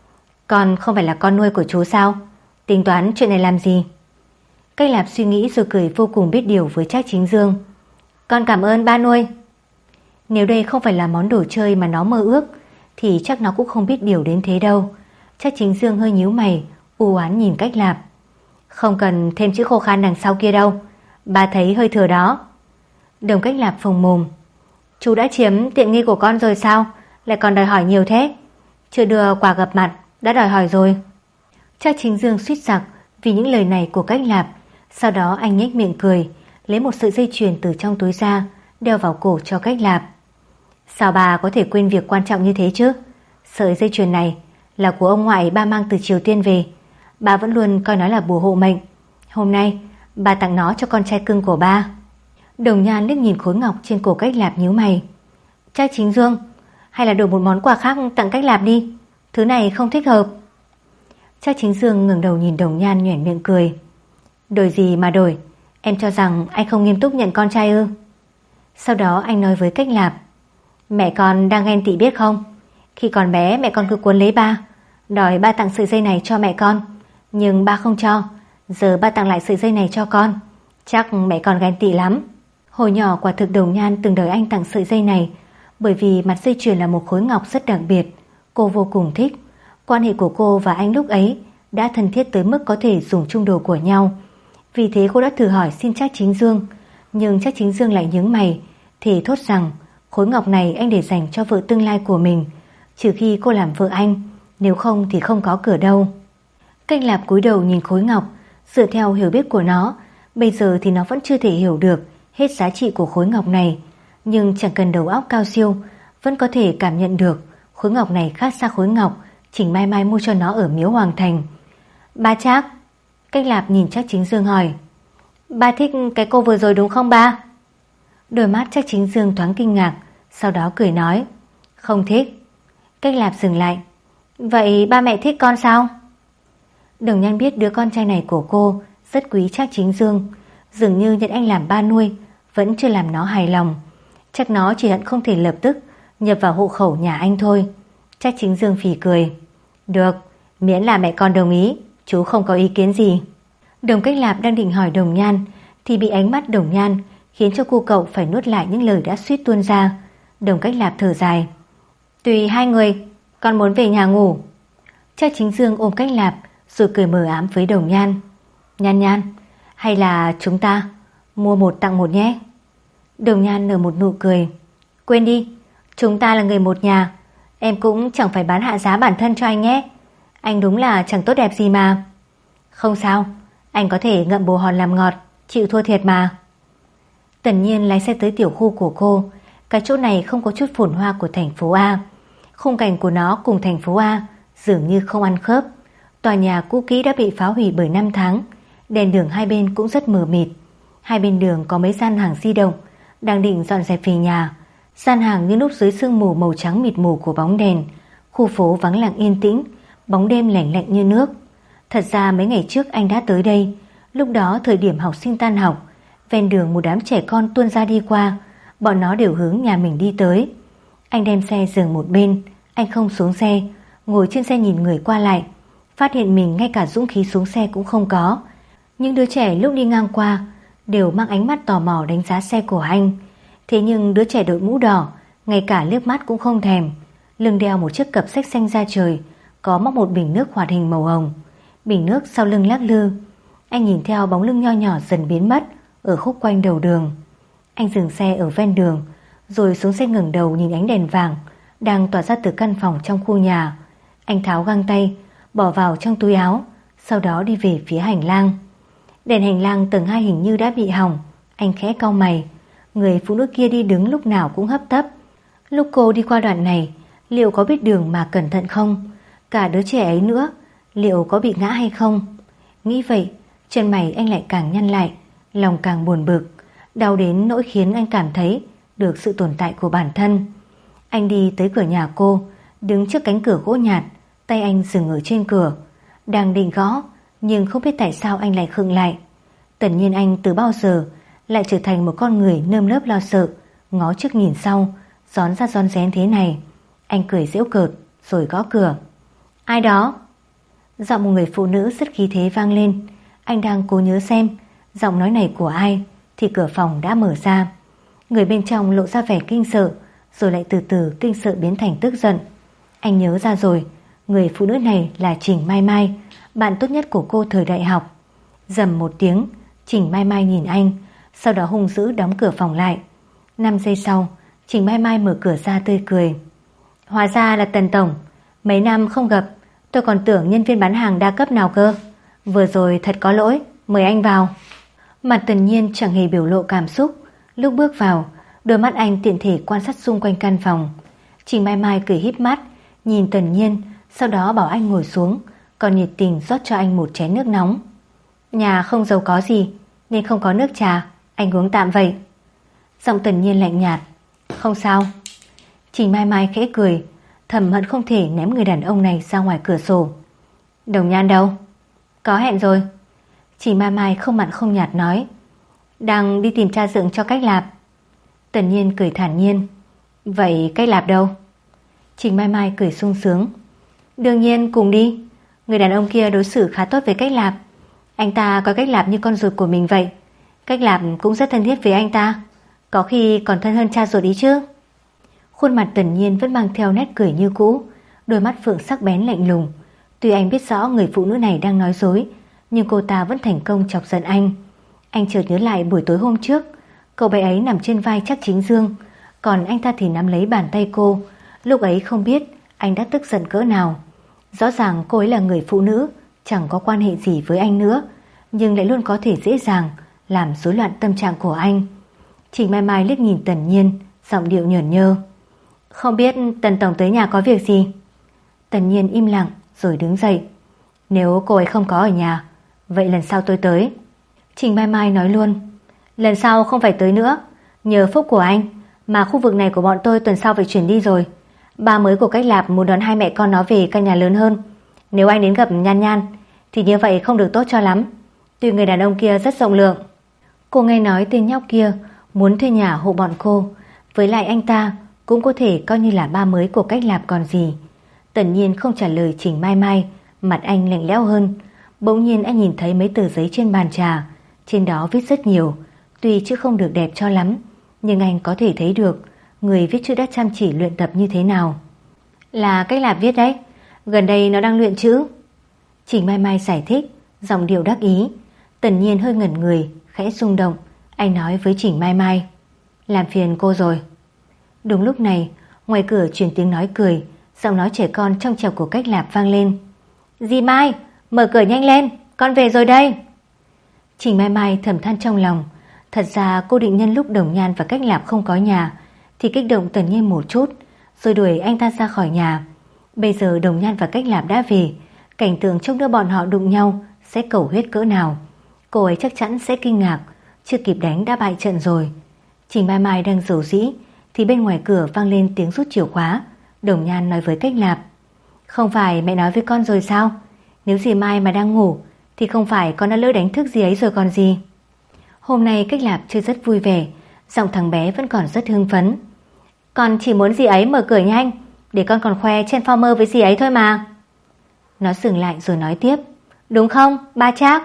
"Con không phải là con nuôi của chú sao? Tính toán chuyện này làm gì?" Cách Lạp suy nghĩ rồi cười vô cùng biết điều với Trác Chính Dương: "Con cảm ơn ba nuôi." Nếu đây không phải là món đồ chơi mà nó mơ ước thì chắc nó cũng không biết điều đến thế đâu. Trác Chính Dương hơi nhíu mày, u oán nhìn Cách Lạp: "Không cần thêm chữ khô khan đằng sau kia đâu, ba thấy hơi thừa đó." Đồng Cách Lạp phồng mồm: "Chú đã chiếm tiện nghi của con rồi sao? Lại còn đòi hỏi nhiều thế? Chưa đưa quà gặp mặt đã đòi hỏi rồi." Trác Chính Dương suýt sặc vì những lời này của Cách Lạp. Sau đó anh nhếch miệng cười, lấy một sợi dây chuyền từ trong túi ra, đeo vào cổ cho Cách Lạp. "Sao bà có thể quên việc quan trọng như thế chứ? Sợi dây chuyền này là của ông ngoại ba mang từ Triều Tiên về. Bà vẫn luôn coi nó là bùa hộ mệnh. Hôm nay bà tặng nó cho con trai cưng của ba." Đồng Nhan liếc nhìn khối ngọc trên cổ Cách Lạp nhíu mày: "Trác Chính Dương, hay là đổi một món quà khác tặng Cách Lạp đi, thứ này không thích hợp." Trác Chính Dương ngẩng đầu nhìn Đồng Nhan nhoẻn miệng cười: "Đổi gì mà đổi, em cho rằng anh không nghiêm túc nhận con trai ư?" Sau đó anh nói với Cách Lạp: "Mẹ con đang ghen tị biết không? Khi còn bé mẹ con cứ cuốn lấy ba, đòi ba tặng sợi dây này cho mẹ con, nhưng ba không cho. Giờ ba tặng lại sợi dây này cho con, chắc mẹ con ghen tị lắm." Hồi nhỏ quả thực Đồng Nhan từng đòi anh tặng sợi dây này, bởi vì mặt dây chuyền là một khối ngọc rất đặc biệt, cô vô cùng thích. Quan hệ của cô và anh lúc ấy đã thân thiết tới mức có thể dùng chung đồ của nhau. Vì thế cô đã thử hỏi xin Trác Chính Dương, nhưng Trác Chính Dương lại nhướng mày, thì thốt rằng khối ngọc này anh để dành cho vợ tương lai của mình, trừ khi cô làm vợ anh, nếu không thì không có cửa đâu. Cách Lạp cúi đầu nhìn khối ngọc, dựa theo hiểu biết của nó, bây giờ thì nó vẫn chưa thể hiểu được hết giá trị của khối ngọc này, nhưng chẳng cần đầu óc cao siêu vẫn có thể cảm nhận được khối ngọc này khác xa khối ngọc Trình Mai Mai mua cho nó ở Miếu Hoàng Thành. "Ba Trác?" Cách Lạp nhìn Trác Chính Dương hỏi: "Ba thích cái cô vừa rồi đúng không ba?" Đôi mắt Trác Chính Dương thoáng kinh ngạc, sau đó cười nói: "Không thích." Cách Lạp dừng lại: "Vậy ba mẹ thích con sao?" Đồng Nhan biết đứa con trai này của cô rất quý Trác Chính Dương, dường như nhận anh làm ba nuôi vẫn chưa làm nó hài lòng. Chắc nó chỉ hận không thể lập tức nhập vào hộ khẩu nhà anh thôi. Trác Chính Dương phì cười: "Được, miễn là mẹ con đồng ý, chú không có ý kiến gì." Đồng Cách Lạp đang định hỏi Đồng Nhan thì bị ánh mắt Đồng Nhan khiến cho cô cậu phải nuốt lại những lời đã suýt tuôn ra. Đồng Cách Lạp thở dài: "Tùy hai người, con muốn về nhà ngủ." Trác Chính Dương ôm Cách Lạp rồi cười mờ ám với Đồng Nhan: "Nhan Nhan, hay là chúng ta mua một tặng một nhé." Đồng Nhan nở một nụ cười: "Quên đi, chúng ta là người một nhà, em cũng chẳng phải bán hạ giá bản thân cho anh nhé. Anh đúng là chẳng tốt đẹp gì mà." "Không sao, anh có thể ngậm bồ hòn làm ngọt, chịu thua thiệt mà." Tần Nhiên lái xe tới tiểu khu của cô. Cái chỗ này không có chút phồn hoa của thành phố A. Khung cảnh của nó cùng thành phố A dường như không ăn khớp. Tòa nhà cũ kỹ đã bị phá hủy bởi năm tháng. Đèn đường hai bên cũng rất mờ mịt. Hai bên đường có mấy gian hàng di động đang định dọn dẹp về nhà. Gian hàng như núp dưới sương mù màu trắng mịt mù của bóng đèn. Khu phố vắng lặng yên tĩnh, bóng đêm lạnh lạnh như nước. Thật ra mấy ngày trước anh đã tới đây. Lúc đó thời điểm học sinh tan học, ven đường một đám trẻ con tuôn ra đi qua. Bọn nó đều hướng nhà mình đi tới. Anh đem xe dừng một bên. Anh không xuống xe, ngồi trên xe nhìn người qua lại. Phát hiện mình ngay cả dũng khí xuống xe cũng không có. Những đứa trẻ lúc đi ngang qua đều mang ánh mắt tò mò đánh giá xe của anh. Thế nhưng đứa trẻ đội mũ đỏ ngay cả liếc mắt cũng không thèm. Lưng đeo một chiếc cặp xách xanh da trời, có móc một bình nước hoạt hình màu hồng. Bình nước sau lưng lắc lư. Anh nhìn theo bóng lưng nho nhỏ dần biến mất ở khúc quanh đầu đường. Anh dừng xe ở ven đường, rồi xuống xe ngẩng đầu nhìn ánh đèn vàng đang tỏa ra từ căn phòng trong khu nhà. Anh tháo găng tay, bỏ vào trong túi áo, sau đó đi về phía hành lang. Đèn hành lang tầng 2 hình như đã bị hỏng. Anh khẽ cau mày. Người phụ nữ kia đi đứng lúc nào cũng hấp tấp. Lúc cô đi qua đoạn này, liệu có biết đường mà cẩn thận không? Cả đứa trẻ ấy nữa, liệu có bị ngã hay không? Nghĩ vậy, chân mày anh lại càng nhăn lại, lòng càng buồn bực, đau đến nỗi khiến anh cảm thấy được sự tồn tại của bản thân. Anh đi tới cửa nhà cô, đứng trước cánh cửa gỗ nhạt, tay anh dừng ở trên cửa, đang định gõ, nhưng không biết tại sao anh lại khựng lại. Tần nhiên anh từ bao giờ lại trở thành một con người nơm nớp lo sợ, ngó trước nhìn sau, rón ra rón rén thế này. Anh cười giễu cợt rồi gõ cửa. Ai đó? Giọng một người phụ nữ rất khí thế vang lên. Anh đang cố nhớ xem giọng nói này của ai thì cửa phòng đã mở ra. Người bên trong lộ ra vẻ kinh sợ, rồi lại từ từ kinh sợ biến thành tức giận. Anh nhớ ra rồi, người phụ nữ này là Trình Mai Mai, bạn tốt nhất của cô thời đại học. Rầm một tiếng, Trình Mai Mai nhìn anh, sau đó hung dữ đóng cửa phòng lại. 5 giây sau, Trình Mai Mai mở cửa ra tươi cười. Hóa ra là Tần tổng, mấy năm không gặp, tôi còn tưởng nhân viên bán hàng đa cấp nào cơ. Vừa rồi thật có lỗi, mời anh vào. Mặt Tần Nhiên chẳng hề biểu lộ cảm xúc. Lúc bước vào, đôi mắt anh tiện thể quan sát xung quanh căn phòng. Trình Mai Mai cười híp mắt nhìn Tần Nhiên, sau đó bảo anh ngồi xuống, còn nhiệt tình rót cho anh một chén nước nóng. Nhà không giàu có gì nên không có nước trà, anh uống tạm vậy. Giọng Tần Nhiên lạnh nhạt. Không sao. Trình Mai Mai khẽ cười, thầm hận không thể ném người đàn ông này ra ngoài cửa sổ. Đồng Nhan đâu? Có hẹn rồi. Trình Mai Mai không mặn không nhạt nói. Đang đi tìm tra dựng cho Cách Lạp. Tần Nhiên cười thản nhiên. Vậy Cách Lạp đâu? Trình Mai Mai cười sung sướng. Đương nhiên cùng đi. Người đàn ông kia đối xử khá tốt với Cách Lạp. Anh ta coi Cách Lạp như con ruột của mình vậy. Cách Lạp cũng rất thân thiết với anh ta, có khi còn thân hơn cha ruột ý chứ. Khuôn mặt Tần Nhiên vẫn mang theo nét cười như cũ, đôi mắt phượng sắc bén lạnh lùng. Tuy anh biết rõ người phụ nữ này đang nói dối, nhưng cô ta vẫn thành công chọc giận anh. Anh chợt nhớ lại buổi tối hôm trước, cậu bé ấy nằm trên vai Trác Chính Dương, còn anh ta thì nắm lấy bàn tay cô. Lúc ấy không biết anh đã tức giận cỡ nào. Rõ ràng cô ấy là người phụ nữ, chẳng có quan hệ gì với anh nữa, nhưng lại luôn có thể dễ dàng làm rối loạn tâm trạng của anh. Trình Mai Mai liếc nhìn Tần Nhiên, giọng điệu nhởn nhơ. Không biết Tần tổng tới nhà có việc gì? Tần Nhiên im lặng rồi đứng dậy. Nếu cô ấy không có ở nhà, vậy lần sau tôi tới. Trình Mai Mai nói luôn. Lần sau không phải tới nữa. Nhờ phúc của anh mà khu vực này của bọn tôi tuần sau phải chuyển đi rồi. Ba mới của Cách Lạp muốn đón hai mẹ con nó về căn nhà lớn hơn. Nếu anh đến gặp Nhan Nhan thì như vậy không được tốt cho lắm. Tuy người đàn ông kia rất rộng lượng. Cô nghe nói tên nhóc kia muốn thuê nhà hộ bọn cô, với lại anh ta cũng có thể coi như là ba mới của Cách Lạp còn gì. Tần Nhiên không trả lời Trình Mai Mai, mặt anh lạnh lẽo hơn. Bỗng nhiên anh nhìn thấy mấy tờ giấy trên bàn trà, trên đó viết rất nhiều, tuy chữ không được đẹp cho lắm, nhưng anh có thể thấy được người viết chữ đã chăm chỉ luyện tập như thế nào. Là Cách Lạp viết đấy, gần đây nó đang luyện chữ. Trình Mai Mai giải thích, giọng điệu đắc ý. Tần Nhiên hơi ngẩn người, khẽ rung động. Anh nói với Trình Mai Mai. Làm phiền cô rồi. Đúng lúc này, ngoài cửa truyền tiếng nói cười, giọng nói trẻ con trong trẻo của Cách Lạp vang lên. Dì Mai, mở cửa nhanh lên, con về rồi đây. Trình Mai Mai thầm than trong lòng. Thật ra cô định nhân lúc Đồng Nhan và Cách Lạp không có nhà thì kích động Tần Nhiên một chút, rồi đuổi anh ta ra khỏi nhà. Bây giờ Đồng Nhan và Cách Lạp đã về, cảnh tượng trông đứa bọn họ đụng nhau sẽ cầu huyết cỡ nào. Cô ấy chắc chắn sẽ kinh ngạc, chưa kịp đánh đã bại trận rồi. Trình Mai Mai đang rầu rĩ thì bên ngoài cửa vang lên tiếng rút chìa khóa. Đồng Nhan nói với Cách Lạp. Không phải mẹ nói với con rồi sao? Nếu dì Mai mà đang ngủ thì không phải con đã lỡ đánh thức dì ấy rồi còn gì. Hôm nay Cách Lạp chơi rất vui vẻ, giọng thằng bé vẫn còn rất hưng phấn. Con chỉ muốn dì ấy mở cửa nhanh để con còn khoe trên Farmer với dì ấy thôi mà. Nó dừng lại rồi nói tiếp. Đúng không, ba Trác?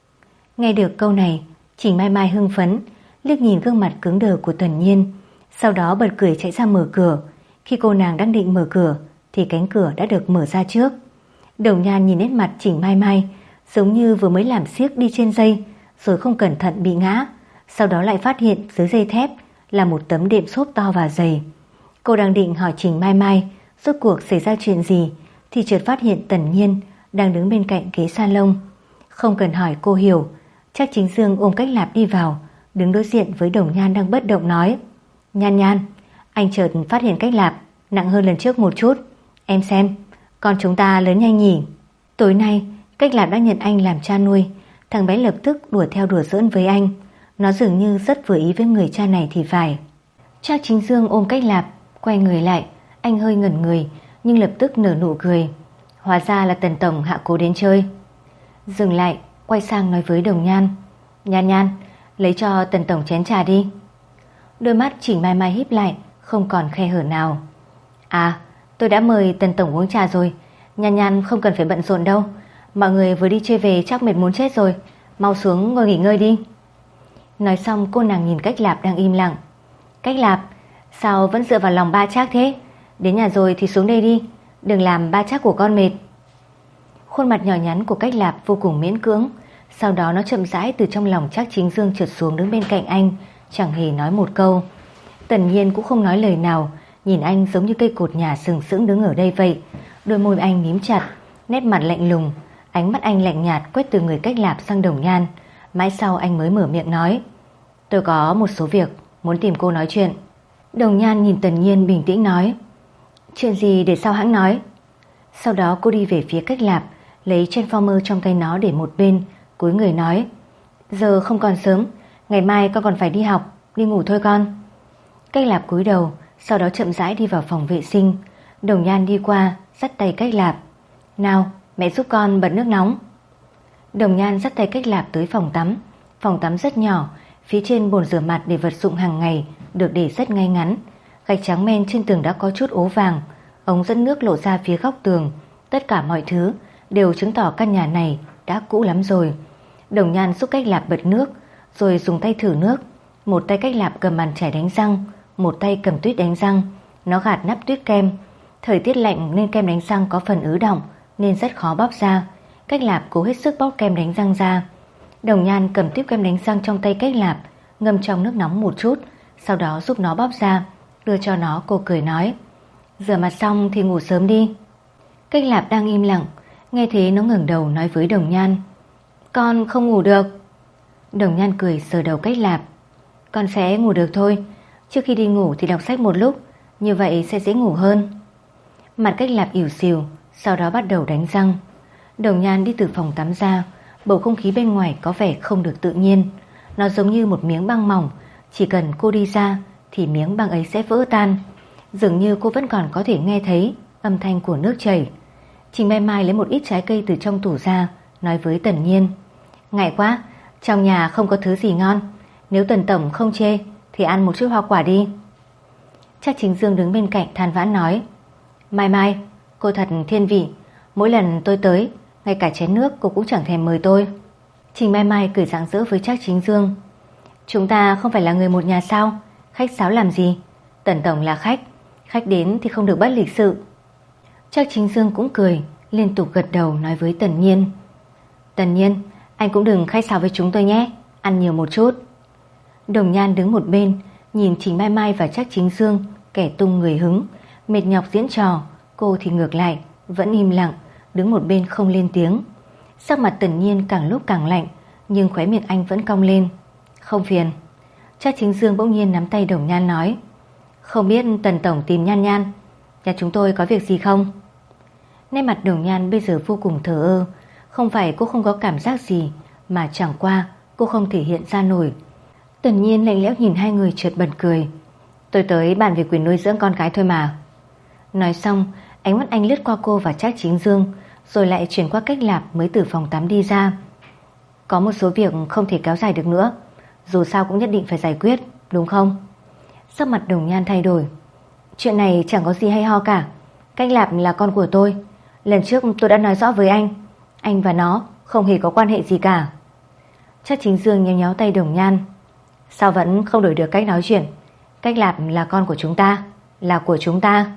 Nghe được câu này, Trình Mai Mai hưng phấn, liếc nhìn gương mặt cứng đờ của Tần Nhiên, sau đó bật cười chạy ra mở cửa. Khi cô nàng đang định mở cửa thì cánh cửa đã được mở ra trước. Đồng Nhan nhìn nét mặt Trình Mai Mai giống như vừa mới làm xiếc đi trên dây rồi không cẩn thận bị ngã, sau đó lại phát hiện dưới dây thép là một tấm đệm xốp to và dày. Cô đang định hỏi Trình Mai Mai rốt cuộc xảy ra chuyện gì thì chợt phát hiện Tần Nhiên đang đứng bên cạnh ghế salon. Không cần hỏi cô hiểu, Trác Chính Dương ôm Cách Lạp đi vào, đứng đối diện với Đồng Nhan đang bất động nói: Nhan Nhan, anh chợt phát hiện Cách Lạp nặng hơn lần trước một chút. Em xem, con chúng ta lớn nhanh nhỉ. Tối nay Cách Lạp đã nhận anh làm cha nuôi. Thằng bé lập tức đùa theo đùa giỡn với anh. Nó dường như rất vừa ý với người cha này thì phải. Trác Chính Dương ôm Cách Lạp, quay người lại. Anh hơi ngẩn người nhưng lập tức nở nụ cười. Hóa ra là Tần tổng hạ cố đến chơi. Dừng lại, quay sang nói với Đồng Nhan: Nhan Nhan, lấy cho Tần tổng chén trà đi. Đôi mắt Trình Mai Mai híp lại, không còn khe hở nào. À, tôi đã mời Tần tổng uống trà rồi. Nhan Nhan không cần phải bận rộn đâu. Mọi người vừa đi chơi về chắc mệt muốn chết rồi. Mau xuống ngồi nghỉ ngơi đi. Nói xong cô nàng nhìn Cách Lạp đang im lặng. Cách Lạp, sao vẫn dựa vào lòng ba Trác thế? Đến nhà rồi thì xuống đây đi, đừng làm ba Trác của con mệt. Khuôn mặt nhỏ nhắn của Cách Lạp vô cùng miễn cưỡng. Sau đó nó chậm rãi từ trong lòng Trác Chính Dương trượt xuống đứng bên cạnh anh, chẳng hề nói một câu. Tần Nhiên cũng không nói lời nào, nhìn anh giống như cây cột nhà sừng sững đứng ở đây vậy. Đôi môi anh mím chặt, nét mặt lạnh lùng. Ánh mắt anh lạnh nhạt quét từ người Cách Lạp sang Đồng Nhan. Mãi sau anh mới mở miệng nói: Tôi có một số việc muốn tìm cô nói chuyện. Đồng Nhan nhìn Tần Nhiên bình tĩnh nói: Chuyện gì để sau hãng nói. Sau đó cô đi về phía Cách Lạp, lấy transformer trong tay nó để một bên, cúi người nói: Giờ không còn sớm, ngày mai con còn phải đi học, đi ngủ thôi con. Cách Lạp cúi đầu, sau đó chậm rãi đi vào phòng vệ sinh. Đồng Nhan đi qua dắt tay Cách Lạp: Nào, mẹ giúp con bật nước nóng. Đồng Nhan dắt tay Cách Lạp tới phòng tắm. Phòng tắm rất nhỏ, phía trên bồn rửa mặt để vật dụng hàng ngày được để rất ngay ngắn. Gạch trắng men trên tường đã có chút ố vàng, ống dẫn nước lộ ra phía góc tường. Tất cả mọi thứ đều chứng tỏ căn nhà này đã cũ lắm rồi. Đồng Nhan giúp Cách Lạp bật nước, rồi dùng tay thử nước. Một tay Cách Lạp cầm bàn chải đánh răng, một tay cầm tuyết đánh răng. Nó gạt nắp tuyết kem. Thời tiết lạnh nên kem đánh răng có phần ứ đọng, nên rất khó bóp ra. Cách Lạp cố hết sức bóp kem đánh răng ra. Đồng Nhan cầm tiếp kem đánh răng trong tay Cách Lạp, ngâm trong nước nóng một chút, sau đó giúp nó bóp ra, đưa cho nó. Cô cười nói: Rửa mặt xong thì ngủ sớm đi. Cách Lạp đang im lặng, nghe thế nó ngẩng đầu nói với Đồng Nhan: Con không ngủ được. Đồng Nhan cười sờ đầu Cách Lạp: Con sẽ ngủ được thôi. Trước khi đi ngủ thì đọc sách một lúc, như vậy sẽ dễ ngủ hơn. Mặt Cách Lạp ỉu xìu, sau đó bắt đầu đánh răng. Đồng Nhan đi từ phòng tắm ra. Bầu không khí bên ngoài có vẻ không được tự nhiên. Nó giống như một miếng băng mỏng, chỉ cần cô đi ra thì miếng băng ấy sẽ vỡ tan. Dường như cô vẫn còn có thể nghe thấy âm thanh của nước chảy. Trình Mai Mai lấy một ít trái cây từ trong tủ ra, nói với Tần Nhiên: Ngại quá, trong nhà không có thứ gì ngon. Nếu Tần tổng không chê thì ăn một chút hoa quả đi. Trác Chính Dương đứng bên cạnh than vãn nói: Mai Mai, cô thật thiên vị. Mỗi lần tôi tới, ngay cả chén nước cô cũng chẳng thèm mời tôi. Trình Mai Mai cười rạng rỡ với Trác Chính Dương: Chúng ta không phải là người một nhà sao? Khách sáo làm gì? Tần tổng là khách, khách đến thì không được bất lịch sự. Trác Chính Dương cũng cười, liên tục gật đầu nói với Tần Nhiên: Tần Nhiên, anh cũng đừng khách sáo với chúng tôi nhé, ăn nhiều một chút. Đồng Nhan đứng một bên, nhìn Trình Mai Mai và Trác Chính Dương kẻ tung người hứng, mệt nhọc diễn trò. Cô thì ngược lại, vẫn im lặng, đứng một bên không lên tiếng. Sắc mặt Tần Nhiên càng lúc càng lạnh, nhưng khóe miệng anh vẫn cong lên: Không phiền. Trác Chính Dương bỗng nhiên nắm tay Đồng Nhan nói: Không biết Tần tổng tìm Nhan Nhan, nhà chúng tôi có việc gì không? Nét mặt Đồng Nhan bây giờ vô cùng thờ ơ. Không phải cô không có cảm giác gì, mà chẳng qua cô không thể hiện ra nổi. Tần Nhiên lạnh lẽo nhìn hai người chợt bật cười: Tôi tới bàn về quyền nuôi dưỡng con cái thôi mà. Nói xong, ánh mắt anh lướt qua cô và Trác Chính Dương, rồi lại chuyển qua Cách Lạp mới từ phòng tắm đi ra. Có một số việc không thể kéo dài được nữa, dù sao cũng nhất định phải giải quyết, đúng không? Sắc mặt Đồng Nhan thay đổi: Chuyện này chẳng có gì hay ho cả. Cách Lạp là con của tôi. Lần trước tôi đã nói rõ với anh và nó không hề có quan hệ gì cả. Trác Chính Dương nhéo nhéo tay Đồng Nhan: Sao vẫn không đổi được cách nói chuyện? Cách Lạp là con của chúng ta, là của chúng ta.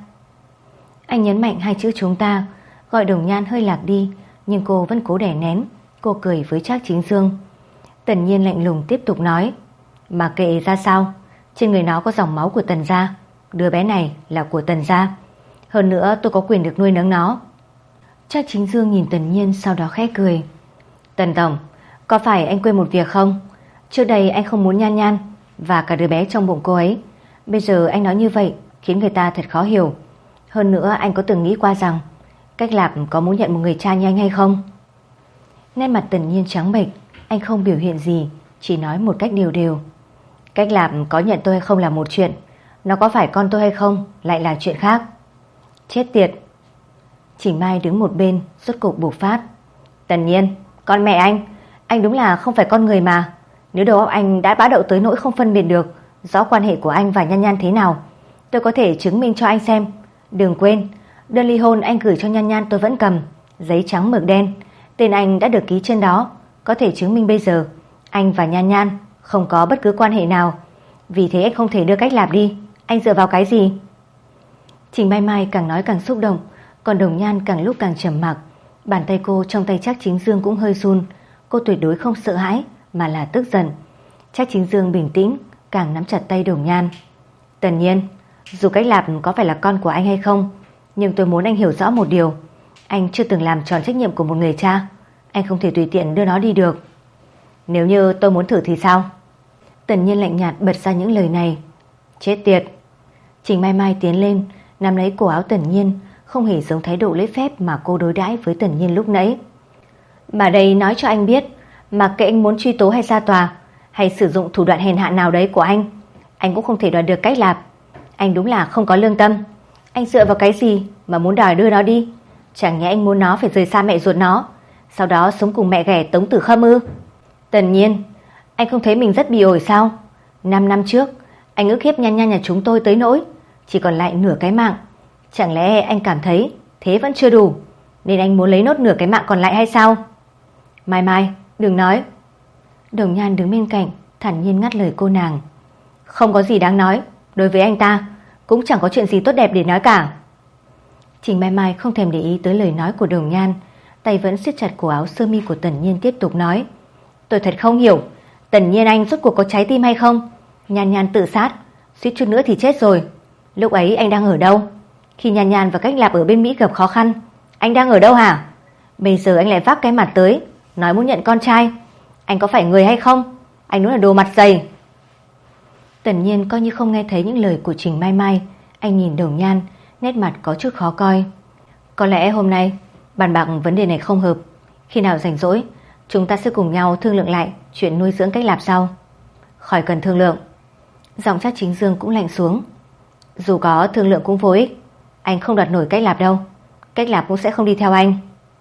Anh nhấn mạnh hai chữ chúng ta, gọi Đồng Nhan hơi lạc đi, nhưng cô vẫn cố đè nén. Cô cười với Trác Chính Dương. Tần Nhiên lạnh lùng tiếp tục nói: Mà kệ ra sao, trên người nó có dòng máu của Tần gia. Đứa bé này là của Tần gia. Hơn nữa tôi có quyền được nuôi nấng nó. Trác Chính Dương nhìn Tần Nhiên, sau đó khẽ cười: Tần tổng, có phải anh quên một việc không? Trước đây anh không muốn Nhan Nhan và cả đứa bé trong bụng cô ấy. Bây giờ anh nói như vậy khiến người ta thật khó hiểu. Hơn nữa anh có từng nghĩ qua rằng Cách Lạp có muốn nhận một người cha như anh hay không? Nét mặt Tần Nhiên trắng bệch. Anh không biểu hiện gì, chỉ nói một cách đều đều. Cách Lạp có nhận tôi hay không là một chuyện, nó có phải con tôi hay không lại là chuyện khác. Chết tiệt. Trình Mai đứng một bên rốt cục bộc phát. Tần Nhiên, con mẹ anh đúng là không phải con người mà. Nếu đầu óc anh đã bã đậu tới nỗi không phân biệt được rõ quan hệ của anh và Nhan Nhan thế nào, tôi có thể chứng minh cho anh xem. Đừng quên, đơn ly hôn anh gửi cho Nhan Nhan tôi vẫn cầm, giấy trắng mực đen, tên anh đã được ký trên đó, có thể chứng minh bây giờ anh và Nhan Nhan không có bất cứ quan hệ nào. Vì thế anh không thể đưa Cách Lạp đi. Anh dựa vào cái gì? Trình Mai Mai càng nói càng xúc động, còn Đồng Nhan càng lúc càng trầm mặc. Bàn tay cô trong tay Trác Chính Dương cũng hơi run. Cô tuyệt đối không sợ hãi mà là tức giận. Trác Chính Dương bình tĩnh, càng nắm chặt tay Đồng Nhan. Tần Nhiên, dù Cách Lạp có phải là con của anh hay không, nhưng tôi muốn anh hiểu rõ một điều. Anh chưa từng làm tròn trách nhiệm của một người cha. Anh không thể tùy tiện đưa nó đi được. Nếu như tôi muốn thử thì sao? Tần Nhiên lạnh nhạt bật ra những lời này. Chết tiệt. Trình Mai Mai tiến lên nắm lấy cổ áo Tần Nhiên, không hề giống thái độ lễ phép mà cô đối đãi với Tần Nhiên lúc nãy. Bà đây nói cho anh biết, mặc kệ anh muốn truy tố hay ra tòa, hay sử dụng thủ đoạn hèn hạ nào đấy của anh cũng không thể đoạt được Cách Lạp. Anh đúng là không có lương tâm. Anh dựa vào cái gì mà muốn đòi đưa nó đi? Chẳng nhẽ anh muốn nó phải rời xa mẹ ruột nó, sau đó sống cùng mẹ ghẻ Tống Tử Khâm ư? Tần Nhiên, anh không thấy mình rất bị ổi sao? 5 năm trước anh ức hiếp Nhan Nhan nhà chúng tôi tới nỗi chỉ còn lại nửa cái mạng. Chẳng lẽ anh cảm thấy thế vẫn chưa đủ, nên anh muốn lấy nốt nửa cái mạng còn lại hay sao? Mai Mai, đừng nói. Đồng Nhan đứng bên cạnh thản nhiên ngắt lời cô nàng. Không có gì đáng nói. Đối với anh ta cũng chẳng có chuyện gì tốt đẹp để nói cả. Trình Mai Mai không thèm để ý tới lời nói của Đồng Nhan, tay vẫn siết chặt cổ áo sơ mi của Tần Nhiên, tiếp tục nói. Tôi thật không hiểu, Tần Nhiên anh rốt cuộc có trái tim hay không? Nhan Nhan tự sát, suýt chút nữa thì chết rồi. Lúc ấy anh đang ở đâu? Khi Nhan Nhan và Cách Lạp ở bên Mỹ gặp khó khăn, anh đang ở đâu hả? Bây giờ anh lại vác cái mặt tới nói muốn nhận con trai. Anh có phải người hay không? Anh đúng là đồ mặt dày. Tần Nhiên coi như không nghe thấy những lời của Trình Mai Mai. Anh nhìn Đồng Nhan, nét mặt có chút khó coi. Có lẽ hôm nay bàn bạc vấn đề này không hợp. Khi nào rảnh rỗi chúng ta sẽ cùng nhau thương lượng lại chuyện nuôi dưỡng Cách Lạp sau. Khỏi cần thương lượng. Giọng Trác Chính Dương cũng lạnh xuống. Dù có thương lượng cũng vô ích. Anh không đoạt nổi Cách Lạp đâu. Cách Lạp cũng sẽ không đi theo anh.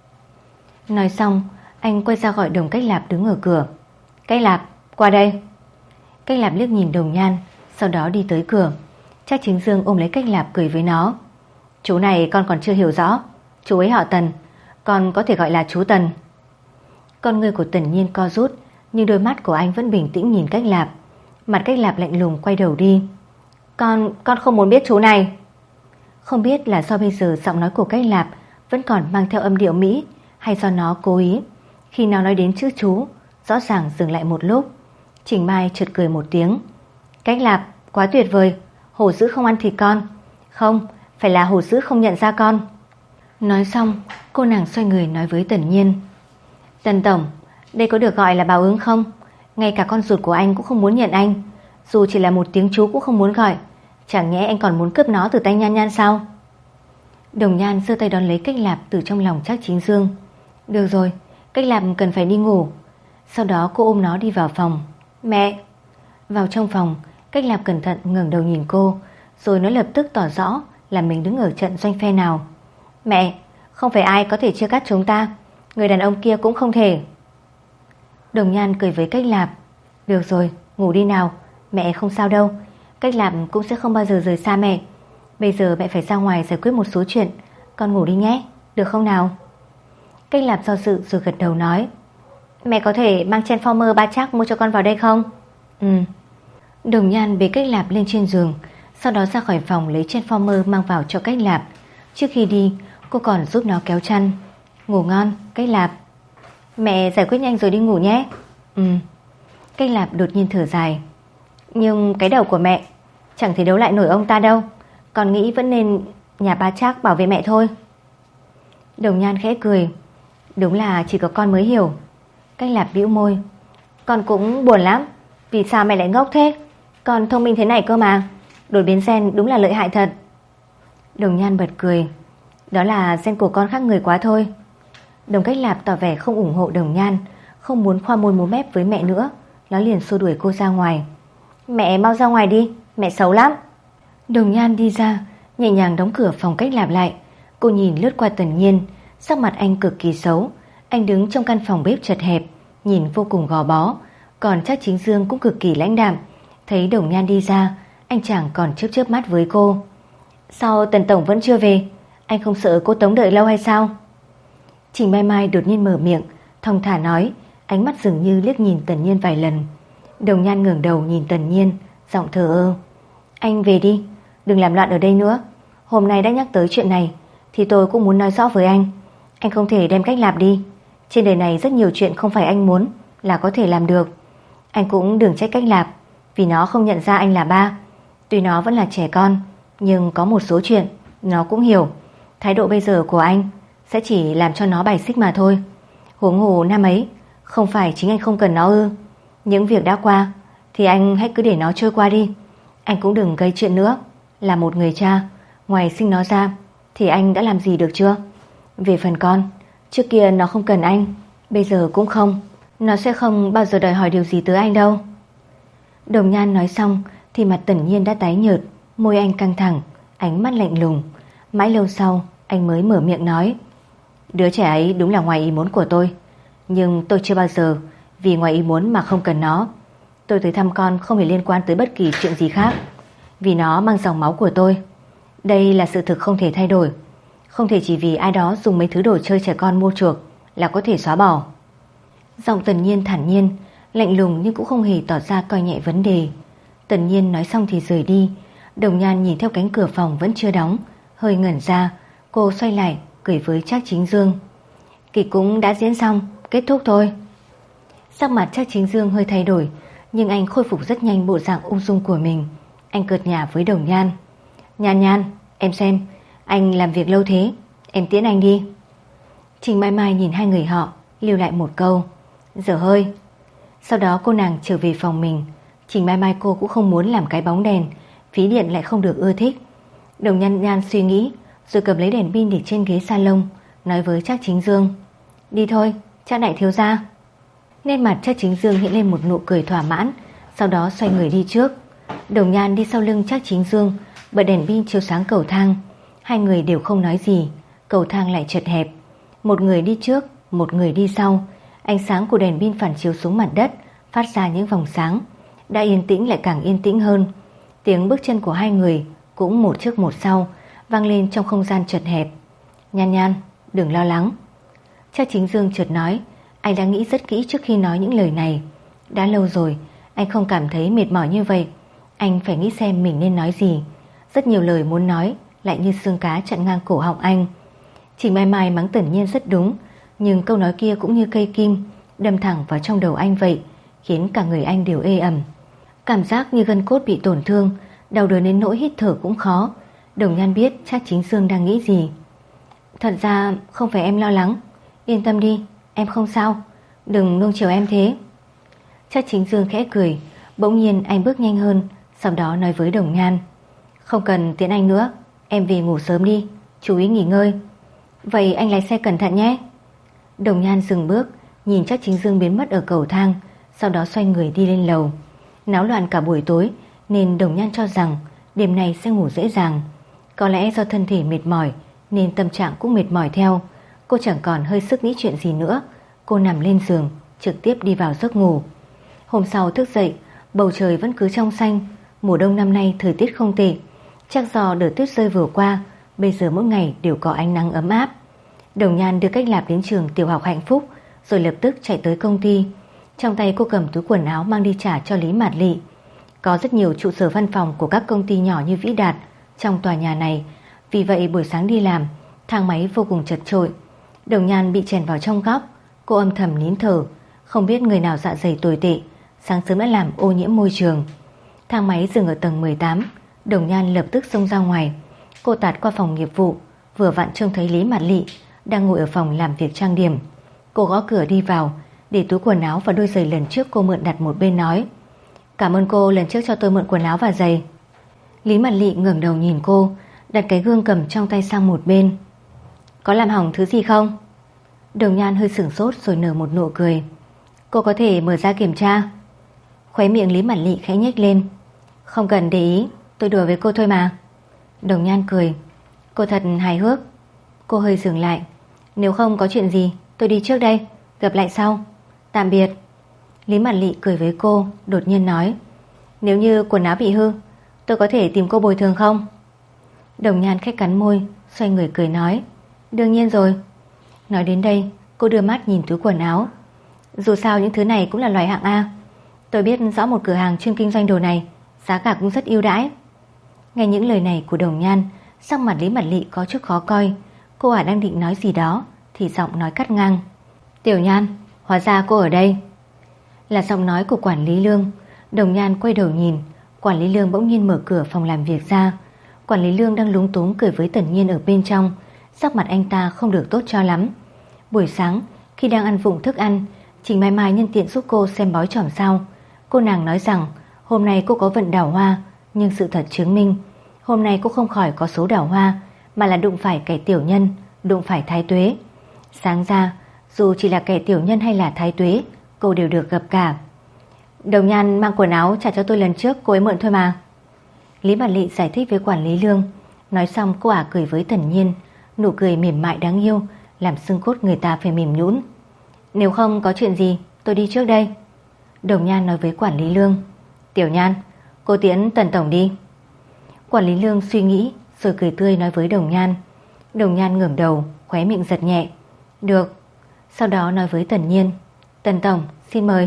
Nói xong anh quay ra gọi Đồng Cách Lạp đứng ở cửa. Cách Lạp, qua đây. Cách Lạp liếc nhìn Đồng Nhan, sau đó đi tới cửa. Trác Chính Dương ôm lấy Cách Lạp cười với nó. Chú này con còn chưa hiểu rõ. Chú ấy họ Tần, con có thể gọi là chú Tần. Con người của Tần Nhiên co rút, nhưng đôi mắt của anh vẫn bình tĩnh nhìn Cách Lạp. Mặt Cách Lạp lạnh lùng quay đầu đi. Con không muốn biết chú này. Không biết là do bây giờ giọng nói của Cách Lạp vẫn còn mang theo âm điệu Mỹ, hay do nó cố ý. Khi nào nói đến chữ chú, rõ ràng dừng lại một lúc. Trình Mai chợt cười một tiếng. Cách Lạp, quá tuyệt vời. Hổ dữ không ăn thịt con. Không, phải là hổ dữ không nhận ra con. Nói xong cô nàng xoay người nói với Tần Nhiên. Tần Tổng, đây có được gọi là báo ứng không? Ngay cả con ruột của anh cũng không muốn nhận anh. Dù chỉ là một tiếng chú cũng không muốn gọi. Chẳng nhẽ anh còn muốn cướp nó từ tay Nhan Nhan sao? Đồng Nhan giơ tay đón lấy Cách Lạp từ trong lòng Trác Chính Dương. Được rồi, Cách Lạp cần phải đi ngủ. Sau đó cô ôm nó đi vào phòng. Mẹ. Vào trong phòng, Cách Lạp cẩn thận ngẩng đầu nhìn cô, rồi nó lập tức tỏ rõ là mình đứng ở trận doanh phe nào. Mẹ, không phải ai có thể chia cắt chúng ta. Người đàn ông kia cũng không thể. Đồng Nhan cười với Cách Lạp. Được rồi, ngủ đi nào. Mẹ không sao đâu. Cách Lạp cũng sẽ không bao giờ rời xa mẹ. Bây giờ mẹ phải ra ngoài giải quyết một số chuyện. Con ngủ đi nhé, được không nào? Cách Lạp do dự rồi gật đầu nói. Mẹ có thể mang Transformer ba chắc mua cho con vào đây không? Đồng Nhan bế Cách Lạp lên trên giường, sau đó ra khỏi phòng lấy Transformer mang vào cho Cách Lạp. Trước khi đi cô còn giúp nó kéo chăn. Ngủ ngon Cách Lạp. Mẹ giải quyết nhanh rồi đi ngủ nhé. Cách Lạp đột nhiên thở dài. Nhưng cái đầu của mẹ chẳng thể đấu lại nổi ông ta đâu. Con nghĩ vẫn nên nhà ba Trác bảo vệ mẹ thôi. Đồng Nhan khẽ cười. Đúng là chỉ có con mới hiểu. Cách Lạp bĩu môi. Con cũng buồn lắm. Vì sao mẹ lại ngốc thế? Còn thông minh thế này cơ mà. Đột biến gen đúng là lợi hại thật. Đồng Nhan bật cười. Đó là gen của con khác người quá thôi. Đồng Cách Lạp tỏ vẻ không ủng hộ Đồng Nhan, không muốn khoa môi múa mép với mẹ nữa. Nó liền xua đuổi cô ra ngoài. Mẹ mau ra ngoài đi, mẹ xấu lắm. Đồng Nhan đi ra, nhẹ nhàng đóng cửa phòng Cách Lạp lại. Cô nhìn lướt qua Tần Nhiên. Sắc mặt anh cực kỳ xấu. Anh đứng trong căn phòng bếp chật hẹp, nhìn vô cùng gò bó. Còn Trác Chính Dương cũng cực kỳ lãnh đạm. Thấy Đồng Nhan đi ra, anh chàng còn chớp chớp mắt với cô. Sao Tần tổng vẫn chưa về? Anh không sợ cô Tống đợi lâu hay sao? Trình Mai Mai đột nhiên mở miệng, thong thả nói, ánh mắt dường như liếc nhìn Tần Nhiên vài lần. Đồng Nhan ngẩng đầu nhìn Tần Nhiên, giọng thờ ơ. Anh về đi, đừng làm loạn ở đây nữa. Hôm nay đã nhắc tới chuyện này thì tôi cũng muốn nói rõ với anh. Anh không thể đem Cách Lạp đi. Trên đời này rất nhiều chuyện không phải anh muốn là có thể làm được. Anh cũng đừng trách Cách Lạp, vì nó không nhận ra anh là ba. Tuy nó vẫn là trẻ con, nhưng có một số chuyện nó cũng hiểu. Thái độ bây giờ của anh sẽ chỉ làm cho nó bài xích mà thôi. Huống hồ năm ấy không phải chính anh không cần nó ư? Những việc đã qua thì anh hãy cứ để nó trôi qua đi. Anh cũng đừng gây chuyện nữa. Là một người cha, ngoài sinh nó ra thì anh đã làm gì được chưa? Về phần con, trước kia nó không cần anh, bây giờ cũng không. Nó sẽ không bao giờ đòi hỏi điều gì từ anh đâu. Đồng Nhan nói xong thì mặt Tần Nhiên đã tái nhợt, môi anh căng thẳng, ánh mắt lạnh lùng. Mãi lâu sau anh mới mở miệng nói, đứa trẻ ấy đúng là ngoài ý muốn của tôi, nhưng tôi chưa bao giờ vì ngoài ý muốn mà không cần nó. Tôi tới thăm con không hề liên quan tới bất kỳ chuyện gì khác, vì nó mang dòng máu của tôi. Đây là sự thực không thể thay đổi. Không thể chỉ vì ai đó dùng mấy thứ đồ chơi trẻ con mua chuộc là có thể xóa bỏ. Giọng Tần Nhiên thản nhiên, lạnh lùng nhưng cũng không hề tỏ ra coi nhẹ vấn đề. Tần Nhiên nói xong thì rời đi. Đồng Nhan nhìn theo cánh cửa phòng vẫn chưa đóng, hơi ngẩn ra. Cô xoay lại cười với Trác Chính Dương. Kịch cũng đã diễn xong, kết thúc thôi. Sắc mặt Trác Chính Dương hơi thay đổi, nhưng anh khôi phục rất nhanh bộ dạng ung dung của mình. Anh cợt nhả với Đồng Nhan. Nhan Nhan, em xem, anh làm việc lâu thế, em tiễn anh đi. Trình Mai Mai nhìn hai người họ, lưu lại một câu, dở hơi. Sau đó cô nàng trở về phòng mình. Trình Mai Mai cô cũng không muốn làm cái bóng đèn, phí điện lại không được ưa thích. Đồng Nhan Nhan suy nghĩ, rồi cầm lấy đèn pin để trên ghế salon, nói với Trác Chính Dương, đi thôi, Trác đại thiếu gia. Nét mặt Trác Chính Dương hiện lên một nụ cười thỏa mãn, sau đó xoay người đi trước. Đồng Nhan đi sau lưng Trác Chính Dương, bật đèn pin chiếu sáng cầu thang. Hai người đều không nói gì. Cầu thang lại chật hẹp, một người đi trước, một người đi sau. Ánh sáng của đèn pin phản chiếu xuống mặt đất, phát ra những vòng sáng. Đã yên tĩnh lại càng yên tĩnh hơn. Tiếng bước chân của hai người cũng một trước một sau vang lên trong không gian chật hẹp. Nhan Nhan, đừng lo lắng. Trác Chính Dương chợt nói. Anh đã nghĩ rất kỹ trước khi nói những lời này. Đã lâu rồi anh không cảm thấy mệt mỏi như vậy. Anh phải nghĩ xem mình nên nói gì. Rất nhiều lời muốn nói lại như xương cá chặn ngang cổ họng anh. Trình Mai Mai mắng Tần Nhiên rất đúng, nhưng câu nói kia cũng như cây kim đâm thẳng vào trong đầu anh vậy, khiến cả người anh đều ê ẩm. Cảm giác như gân cốt bị tổn thương, đau đớn đến nỗi hít thở cũng khó. Đồng Nhan biết Trác Chính Dương đang nghĩ gì. Thật ra không phải em lo lắng, yên tâm đi, em không sao, đừng nuông chiều em thế. Trác Chính Dương khẽ cười. Bỗng nhiên anh bước nhanh hơn, sau đó nói với Đồng Nhan, không cần tiễn anh nữa, em về ngủ sớm đi, chú ý nghỉ ngơi. Vậy anh lái xe cẩn thận nhé. Đồng Nhan dừng bước, nhìn Trác Chính Dương biến mất ở cầu thang, sau đó xoay người đi lên lầu. Náo loạn cả buổi tối nên Đồng Nhan cho rằng đêm nay sẽ ngủ dễ dàng. Có lẽ do thân thể mệt mỏi nên tâm trạng cũng mệt mỏi theo. Cô chẳng còn hơi sức nghĩ chuyện gì nữa. Cô nằm lên giường, trực tiếp đi vào giấc ngủ. Hôm sau thức dậy, bầu trời vẫn cứ trong xanh. Mùa đông năm nay thời tiết không tệ. Chắc do đợt tuyết rơi vừa qua, bây giờ mỗi ngày đều có ánh nắng ấm áp. Đồng Nhan đưa Cách Lạp đến trường tiểu học Hạnh Phúc, rồi lập tức chạy tới công ty. Trong tay cô cầm túi quần áo mang đi trả cho Lý Mạt Lị. Có rất nhiều trụ sở văn phòng của các công ty nhỏ như Vĩ Đạt trong tòa nhà này, vì vậy buổi sáng đi làm, thang máy vô cùng chật chội. Đồng Nhan bị chèn vào trong góc. Cô âm thầm nín thở, không biết người nào dạ dày tồi tệ sáng sớm đã làm ô nhiễm môi trường. Thang máy dừng ở tầng 18. Đồng Nhan lập tức xông ra ngoài. Cô tạt qua phòng nghiệp vụ, vừa vặn trông thấy Lý Mạt Lị đang ngồi ở phòng làm việc trang điểm. Cô gõ cửa đi vào, để túi quần áo và đôi giày lần trước cô mượn đặt một bên nói, Cảm ơn cô lần trước cho tôi mượn quần áo và giày. Lý Mạn Lị ngẩng đầu nhìn cô, đặt cái gương cầm trong tay sang một bên. Có làm hỏng thứ gì không? Đồng Nhan hơi sửng sốt rồi nở một nụ cười. Cô có thể mở ra kiểm tra. Khóe miệng Lý Mạn Lị khẽ nhếch lên. Không cần để ý, tôi đùa với cô thôi mà. Đồng Nhan cười. Cô thật hài hước. Cô hơi dừng lại. Nếu không có chuyện gì, tôi đi trước đây, gặp lại sau. Tạm biệt. Lý Mạn Lị cười với cô, đột nhiên nói. Nếu như quần áo bị hư, tôi có thể tìm cô bồi thường không? Đồng Nhan khẽ cắn môi, xoay người cười nói. Đương nhiên rồi. Nói đến đây, cô đưa mắt nhìn túi quần áo. Dù sao những thứ này cũng là loại hạng A. Tôi biết rõ một cửa hàng chuyên kinh doanh đồ này, giá cả cũng rất ưu đãi. Nghe những lời này của Đồng Nhan, sắc mặt Lý Mạn Lị có chút khó coi. Cô đang định nói gì đó thì giọng nói cắt ngang. Tiểu Nhan, hóa ra cô ở đây. Là giọng nói của quản lý Lương. Đồng Nhan quay đầu nhìn, quản lý Lương bỗng nhiên mở cửa phòng làm việc ra. Quản lý Lương đang lúng túng cười với Tần Nhiên ở bên trong. Sắc mặt anh ta không được tốt cho lắm. Buổi sáng khi đang ăn vụng thức ăn, Trình Mai Mai nhân tiện giúp cô xem bói chòm sao. Cô nàng nói rằng hôm nay cô có vận đào hoa, nhưng sự thật chứng minh hôm nay cô không khỏi có số đào hoa, mà là đụng phải kẻ tiểu nhân, đụng phải thái tuế. Sáng ra dù chỉ là kẻ tiểu nhân hay là thái tuế, cô đều được gặp cả. Đồng Nhan mang quần áo trả cho tôi lần trước cô ấy mượn thôi mà. Lý Mạn Lị giải thích với quản lý Lương. Nói xong cô cười với Tần Nhiên, nụ cười mềm mại đáng yêu, làm xương cốt người ta phải mềm nhũn. Nếu không có chuyện gì, tôi đi trước đây. Đồng Nhan nói với quản lý Lương. Tiểu Nhan, cô tiễn Tần tổng đi. Quản lý Lương suy nghĩ rồi cười tươi nói với Đồng Nhan. Đồng Nhan ngẩng đầu, khóe miệng giật nhẹ. Được. Sau đó nói với Tần Nhiên. Tần tổng, xin mời.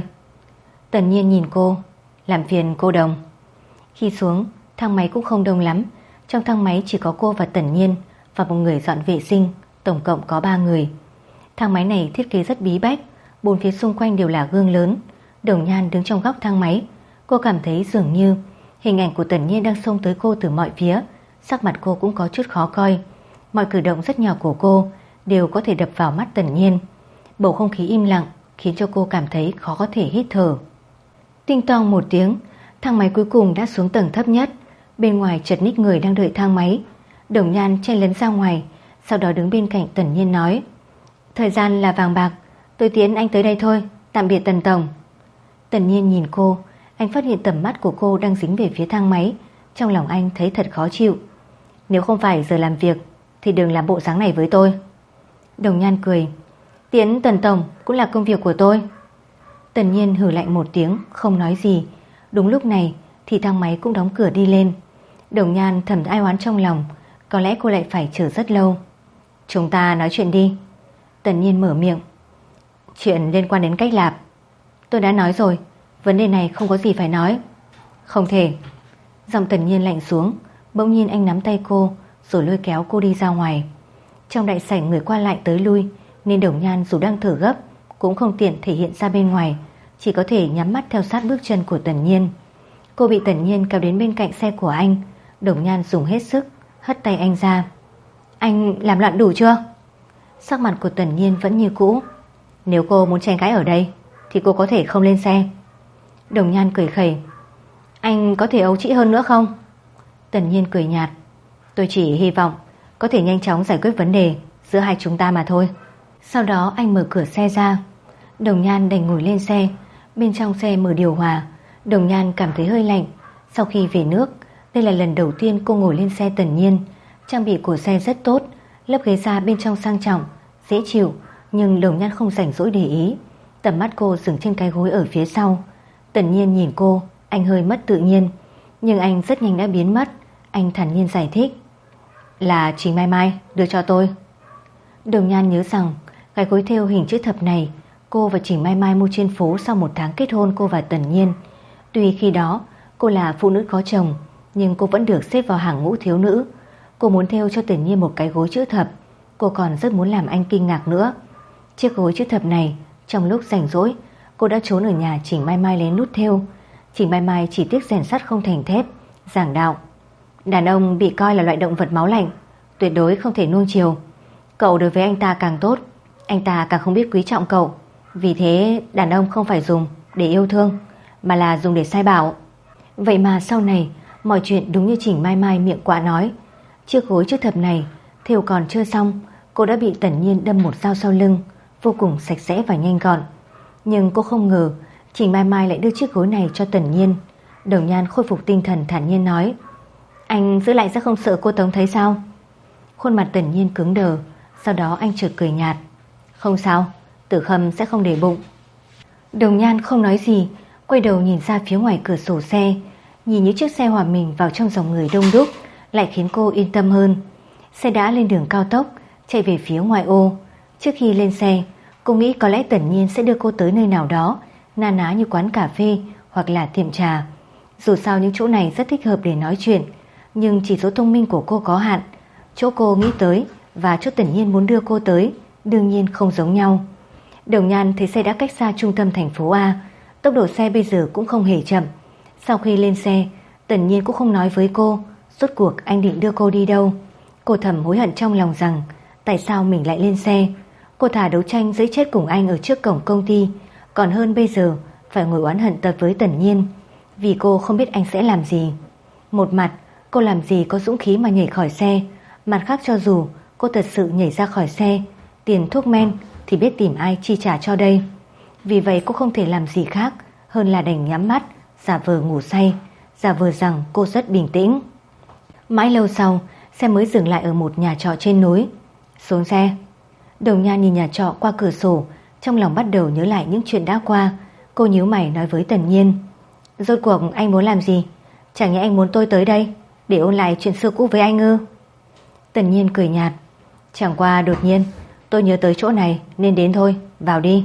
Tần Nhiên nhìn cô. Làm phiền cô Đồng. Khi xuống, thang máy cũng không đông lắm. Trong thang máy chỉ có cô và Tần Nhiên và một người dọn vệ sinh, tổng cộng có 3 người. Thang máy này thiết kế rất bí bách, bốn phía xung quanh đều là gương lớn. Đồng Nhan đứng trong góc thang máy, cô cảm thấy dường như hình ảnh của Tần Nhiên đang xông tới cô từ mọi phía. Sắc mặt cô cũng có chút khó coi. Mọi cử động rất nhỏ của cô đều có thể đập vào mắt Tần Nhiên. Bầu không khí im lặng khiến cho cô cảm thấy khó có thể hít thở. Tinh tong một tiếng, thang máy cuối cùng đã xuống tầng thấp nhất. Bên ngoài chật ních người đang đợi thang máy. Đồng Nhan chen lấn ra ngoài, sau đó đứng bên cạnh Tần Nhiên nói. Thời gian là vàng bạc, tôi tiến anh tới đây thôi, tạm biệt Tần tổng. Tần Nhiên nhìn cô, anh phát hiện tầm mắt của cô đang dính về phía thang máy. Trong lòng anh thấy thật khó chịu. Nếu không phải giờ làm việc thì đừng làm bộ dáng này với tôi. Đồng Nhan cười. Tiến Tần tổng cũng là công việc của tôi. Tần Nhiên hừ lạnh một tiếng, không nói gì. Đúng lúc này thì thang máy cũng đóng cửa đi lên. Đồng Nhan thầm ai oán trong lòng, có lẽ cô lại phải chờ rất lâu. Chúng ta nói chuyện đi. Tần Nhiên mở miệng. Chuyện liên quan đến cách lạp. Tôi đã nói rồi, vấn đề này không có gì phải nói. Không thể. Giọng Tần Nhiên lạnh xuống. Bỗng nhiên anh nắm tay cô rồi lôi kéo cô đi ra ngoài. Trong đại sảnh người qua lại tới lui, nên Đồng Nhan dù đang thở gấp cũng không tiện thể hiện ra bên ngoài, chỉ có thể nhắm mắt theo sát bước chân của Tần Nhiên. Cô bị Tần Nhiên kéo đến bên cạnh xe của anh. Đồng Nhan dùng hết sức hất tay anh ra. Anh làm loạn đủ chưa? Sắc mặt của Tần Nhiên vẫn như cũ. Nếu cô muốn tranh cãi ở đây thì cô có thể không lên xe. Đồng Nhan cười khẩy. Anh có thể ấu trĩ hơn nữa không? Tần Nhiên cười nhạt. Tôi chỉ hy vọng có thể nhanh chóng giải quyết vấn đề giữa hai chúng ta mà thôi. Sau đó anh mở cửa xe ra. Đồng Nhan đành ngồi lên xe. Bên trong xe mở điều hòa. Đồng Nhan cảm thấy hơi lạnh. Sau khi về nước, đây là lần đầu tiên cô ngồi lên xe Tần Nhiên. Trang bị của xe rất tốt, lớp ghế da bên trong sang trọng, dễ chịu, nhưng Đồng Nhan không rảnh rỗi để ý. Tầm mắt cô dừng trên cái gối ở phía sau. Tần Nhiên nhìn cô, anh hơi mất tự nhiên, nhưng anh rất nhanh đã biến mất. Anh thản nhiên giải thích. Là Trình Mai Mai đưa cho tôi. Đồng Nhan nhớ rằng cái gối thêu hình chữ thập này cô và Trình Mai Mai mua trên phố sau 1 tháng kết hôn cô và Tần Nhiên. Tuy khi đó cô là phụ nữ có chồng, nhưng cô vẫn được xếp vào hàng ngũ thiếu nữ. Cô muốn thêu cho Tần Nhiên một cái gối chữ thập. Cô còn rất muốn làm anh kinh ngạc nữa. Chiếc gối chữ thập này, trong lúc rảnh rỗi, cô đã trốn ở nhà Trình Mai Mai lén lút thêu. Trình Mai Mai chỉ tiếc rèn sắt không thành thép, giảng đạo. Đàn ông bị coi là loại động vật máu lạnh, tuyệt đối không thể nuông chiều. Cậu đối với anh ta càng tốt, anh ta càng không biết quý trọng cậu. Vì thế đàn ông không phải dùng để yêu thương, mà là dùng để sai bảo. Vậy mà sau này mọi chuyện đúng như Trình Mai Mai miệng quạ nói. Chiếc gối trước thập này thêu còn chưa xong, cô đã bị Tần Nhiên đâm một dao sau lưng, vô cùng sạch sẽ và nhanh gọn. Nhưng cô không ngờ Trình Mai Mai lại đưa chiếc gối này cho Tần Nhiên. Đồng Nhan khôi phục tinh thần thản nhiên nói: Anh giữ lại sẽ không sợ cô Tống thấy sao? Khuôn mặt Tần Nhiên cứng đờ, sau đó anh chợt cười nhạt: Không sao, Tử Khâm sẽ không để bụng. Đồng Nhan không nói gì, quay đầu nhìn ra phía ngoài cửa sổ xe. Nhìn những chiếc xe hòa mình vào trong dòng người đông đúc lại khiến cô yên tâm hơn. Xe đã lên đường cao tốc, chạy về phía ngoại ô. Trước khi lên xe, cô nghĩ có lẽ Tần Nhiên sẽ đưa cô tới nơi nào đó na ná như quán cà phê hoặc là tiệm trà. Dù sao những chỗ này rất thích hợp để nói chuyện, nhưng chỉ số thông minh của cô có hạn. Chỗ cô nghĩ tới và chỗ Tần Nhiên muốn đưa cô tới đương nhiên không giống nhau. Đồng Nhan thấy xe đã cách xa trung tâm thành phố A, tốc độ xe bây giờ cũng không hề chậm. Sau khi lên xe, Tần Nhiên cũng không nói với cô rốt cuộc anh định đưa cô đi đâu. Cô thầm hối hận trong lòng rằng tại sao mình lại lên xe. Cô thà đấu tranh giấy chết cùng anh ở trước cổng công ty, còn hơn bây giờ phải ngồi oán hận tật với Tần Nhiên, vì cô không biết anh sẽ làm gì. Một mặt cô làm gì có dũng khí mà nhảy khỏi xe, mặt khác cho dù cô thật sự nhảy ra khỏi xe, tiền thuốc men thì biết tìm ai chi trả cho đây. Vì vậy cô không thể làm gì khác hơn là đành nhắm mắt, giả vờ ngủ say, giả vờ rằng cô rất bình tĩnh. Mãi lâu sau, xe mới dừng lại ở một nhà trọ trên núi. Xuống xe. Đồng Nhan nhìn nhà trọ qua cửa sổ, trong lòng bắt đầu nhớ lại những chuyện đã qua. Cô nhíu mày nói với Tần Nhiên: Rốt cuộc anh muốn làm gì? Chẳng nhẽ anh muốn tôi tới đây để ôn lại chuyện xưa cũ với anh ư? Tần Nhiên cười nhạt: Chẳng qua đột nhiên tôi nhớ tới chỗ này nên đến thôi, vào đi.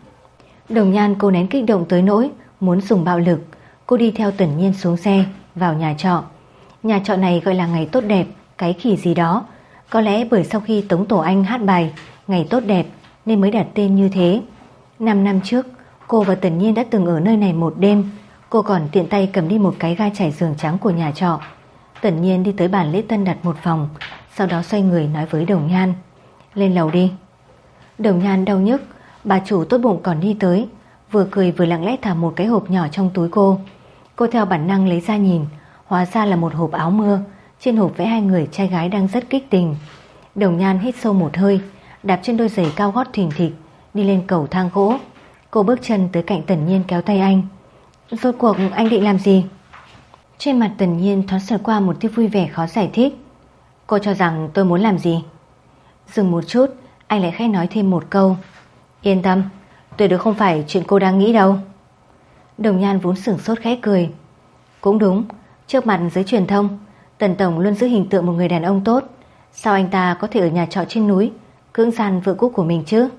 Đồng Nhan cô nén kích động tới nỗi muốn dùng bạo lực. Cô đi theo Tần Nhiên xuống xe, vào nhà trọ. Nhà trọ này gọi là Ngày Tốt Đẹp, cái khỉ gì đó. Có lẽ bởi sau khi Tống Tổ Anh hát bài Ngày Tốt Đẹp nên mới đặt tên như thế. 5 năm trước, cô và Tần Nhiên đã từng ở nơi này một đêm. Cô còn tiện tay cầm đi một cái ga trải giường trắng của nhà trọ. Tần Nhiên đi tới bàn lễ tân đặt một phòng, sau đó xoay người nói với Đồng Nhan: Lên lầu đi. Đồng Nhan đau nhức, bà chủ tốt bụng còn đi tới, vừa cười vừa lặng lẽ thả một cái hộp nhỏ trong túi cô. Cô theo bản năng lấy ra nhìn, hóa ra là một hộp áo mưa. Trên hộp vẽ hai người trai gái đang rất kích tình. Đồng Nhan hít sâu một hơi, đạp trên đôi giày cao gót thình thịch, đi lên cầu thang gỗ. Cô bước chân tới cạnh Tần Nhiên kéo tay anh. Rốt cuộc anh định làm gì? Trên mặt Tần Nhiên thoáng xẹt qua một tia vui vẻ khó giải thích. Cô cho rằng tôi muốn làm gì? Dừng một chút, anh lại khẽ nói thêm một câu: Yên tâm, tuyệt đối không phải chuyện cô đang nghĩ đâu. Đồng Nhan vốn sửng sốt khẽ cười. Cũng đúng, trước mặt giới truyền thông, Tần Tổng luôn giữ hình tượng một người đàn ông tốt. Sao anh ta có thể ở nhà trọ trên núi cưỡng gian vợ cũ của mình chứ?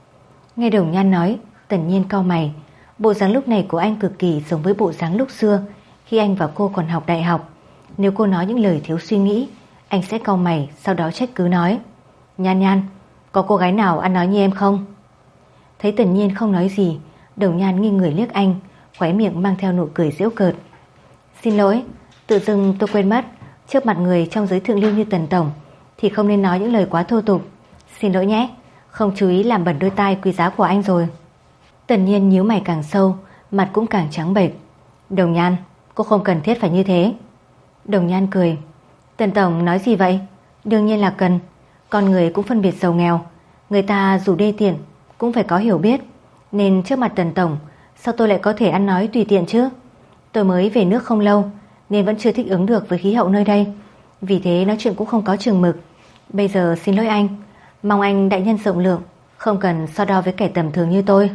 Nghe Đồng Nhan nói, Tần Nhiên cau mày. Bộ dáng lúc này của anh cực kỳ giống với bộ dáng lúc xưa khi anh và cô còn học đại học. Nếu cô nói những lời thiếu suy nghĩ, anh sẽ cau mày, sau đó trách cứ nói: Nhan Nhan, có cô gái nào ăn nói như em không? Thấy Tần Nhiên không nói gì, Đồng Nhan nghiêng người liếc anh, khóe miệng mang theo nụ cười giễu cợt. Xin lỗi, tự dưng tôi quên mất, trước mặt người trong giới thượng lưu như Tần Tổng thì không nên nói những lời quá thô tục. Xin lỗi nhé, không chú ý làm bẩn đôi tai quý giá của anh rồi. Tần Nhiên nhíu mày càng sâu, mặt cũng càng trắng bệch. Đồng Nhan, cô không cần thiết phải như thế. Đồng Nhan cười. Tần Tổng nói gì vậy? Đương nhiên là cần. Con người cũng phân biệt giàu nghèo, người ta dù đê tiện cũng phải có hiểu biết. Nên trước mặt Tần Tổng, sao tôi lại có thể ăn nói tùy tiện chứ? Tôi mới về nước không lâu nên vẫn chưa thích ứng được với khí hậu nơi đây, vì thế nói chuyện cũng không có chừng mực. Bây giờ xin lỗi anh, mong anh đại nhân rộng lượng, không cần so đo với kẻ tầm thường như tôi.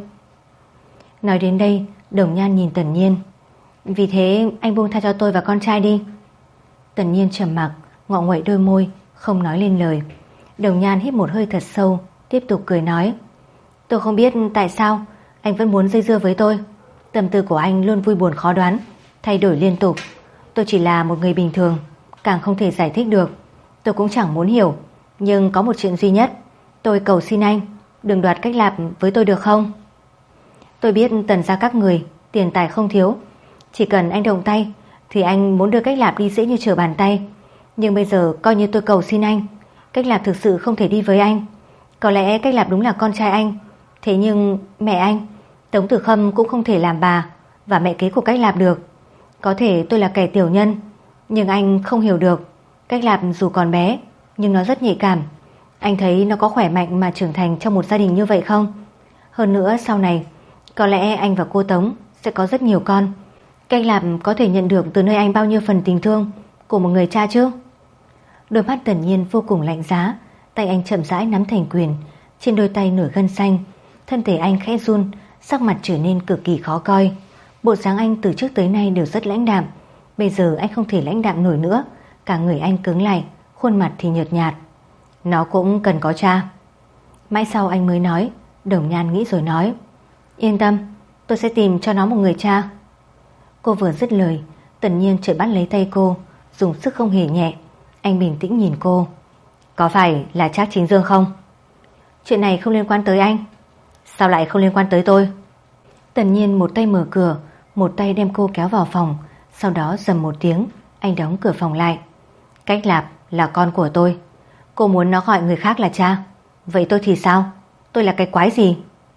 Nói đến đây, Đồng Nhan nhìn Tần Nhiên. Vì thế anh buông tha cho tôi và con trai đi. Tần Nhiên trầm mặc, ngọ nguậy đôi môi, không nói lên lời. Đồng Nhan hít một hơi thật sâu, tiếp tục cười nói: Tôi không biết tại sao anh vẫn muốn dây dưa với tôi. Tâm tư của anh luôn vui buồn khó đoán, thay đổi liên tục. Tôi chỉ là một người bình thường, càng không thể giải thích được. Tôi cũng chẳng muốn hiểu. Nhưng có một chuyện duy nhất, tôi cầu xin anh đừng đoạt cách làm với tôi được không? Tôi biết Tần gia các người tiền tài không thiếu, chỉ cần anh động tay thì anh muốn đưa cách Lạp đi dễ như trở bàn tay. Nhưng bây giờ coi như tôi cầu xin anh, cách Lạp thực sự không thể đi với anh. Có lẽ cách Lạp đúng là con trai anh, thế nhưng mẹ anh Tống Tử Khâm cũng không thể làm bà và mẹ kế của cách Lạp được. Có thể tôi là kẻ tiểu nhân, nhưng anh không hiểu được. Cách Lạp dù còn bé, nhưng nó rất nhạy cảm. Anh thấy nó có khỏe mạnh mà trưởng thành trong một gia đình như vậy không? Hơn nữa sau này, có lẽ anh và cô Tống sẽ có rất nhiều con. Cách Lạp có thể nhận được từ nơi anh bao nhiêu phần tình thương của một người cha chứ? Đôi mắt Tần Nhiên vô cùng lạnh giá, tay anh chậm rãi nắm thành quyền, trên đôi tay nổi gân xanh, thân thể anh khẽ run, sắc mặt trở nên cực kỳ khó coi. Bộ dáng anh từ trước tới nay đều rất lãnh đạm, bây giờ anh không thể lãnh đạm nổi nữa, cả người anh cứng lại, khuôn mặt thì nhợt nhạt. Nó cũng cần có cha. Mãi sau anh mới nói. Đồng Nhan nghĩ rồi nói, yên tâm, tôi sẽ tìm cho nó một người cha. Cô vừa dứt lời, Tần Nhiên chợt bắt lấy tay cô, dùng sức không hề nhẹ. Anh bình tĩnh nhìn cô. Có phải là Trác Chính Dương không? Chuyện này không liên quan tới anh. Sao lại không liên quan tới tôi? Tần Nhiên một tay mở cửa, một tay đem cô kéo vào phòng, sau đó rầm một tiếng, anh đóng cửa phòng lại. Cách Lạp là con của tôi. Cô muốn nó gọi người khác là cha, vậy tôi thì sao? Tôi là cái quái gì?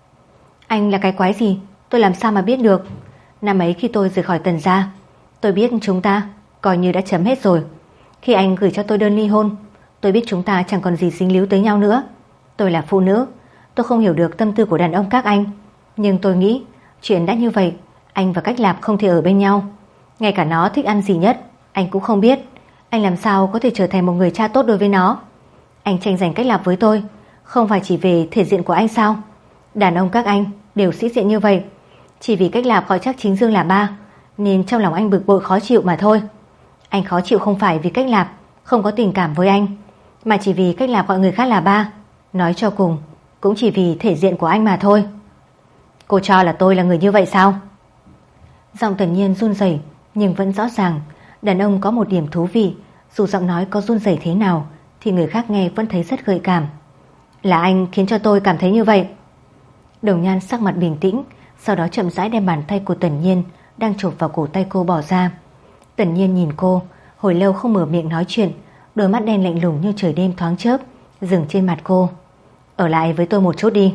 Anh là cái quái gì? Tôi làm sao mà biết được? Năm ấy khi tôi rời khỏi Tần gia, tôi biết chúng ta coi như đã chấm hết rồi. Khi anh gửi cho tôi đơn ly hôn, tôi biết chúng ta chẳng còn gì dính líu tới nhau nữa. Tôi là phụ nữ, tôi không hiểu được tâm tư của đàn ông các anh, nhưng tôi nghĩ chuyện đã như vậy, anh và Cách Lạp không thể ở bên nhau. Ngay cả nó thích ăn gì nhất anh cũng không biết. Anh làm sao có thể trở thành một người cha tốt đối với nó? Anh tranh giành Cách Lạp với tôi không phải chỉ về thể diện của anh sao? Đàn ông các anh đều sĩ diện như vậy, chỉ vì Cách Lạp gọi Trác Chính Dương là ba, nên trong lòng anh bực bội khó chịu mà thôi. Anh khó chịu không phải vì Cách Lạp không có tình cảm với anh, mà chỉ vì Cách Lạp gọi người khác là ba. Nói cho cùng cũng chỉ vì thể diện của anh mà thôi. Cô cho là tôi là người như vậy sao? Giọng Tần Nhiên run rẩy, nhưng vẫn rõ ràng. Đàn ông có một điểm thú vị, dù giọng nói có run rẩy thế nào thì người khác nghe vẫn thấy rất gợi cảm. Là anh khiến cho tôi cảm thấy như vậy. Đồng Nhan sắc mặt bình tĩnh, sau đó chậm rãi đem bàn tay của Tần Nhiên đang chộp vào cổ tay cô bỏ ra. Tần Nhiên nhìn cô, hồi lâu không mở miệng nói chuyện, đôi mắt đen lạnh lùng như trời đêm thoáng chớp dừng trên mặt cô. Ở lại với tôi một chút đi.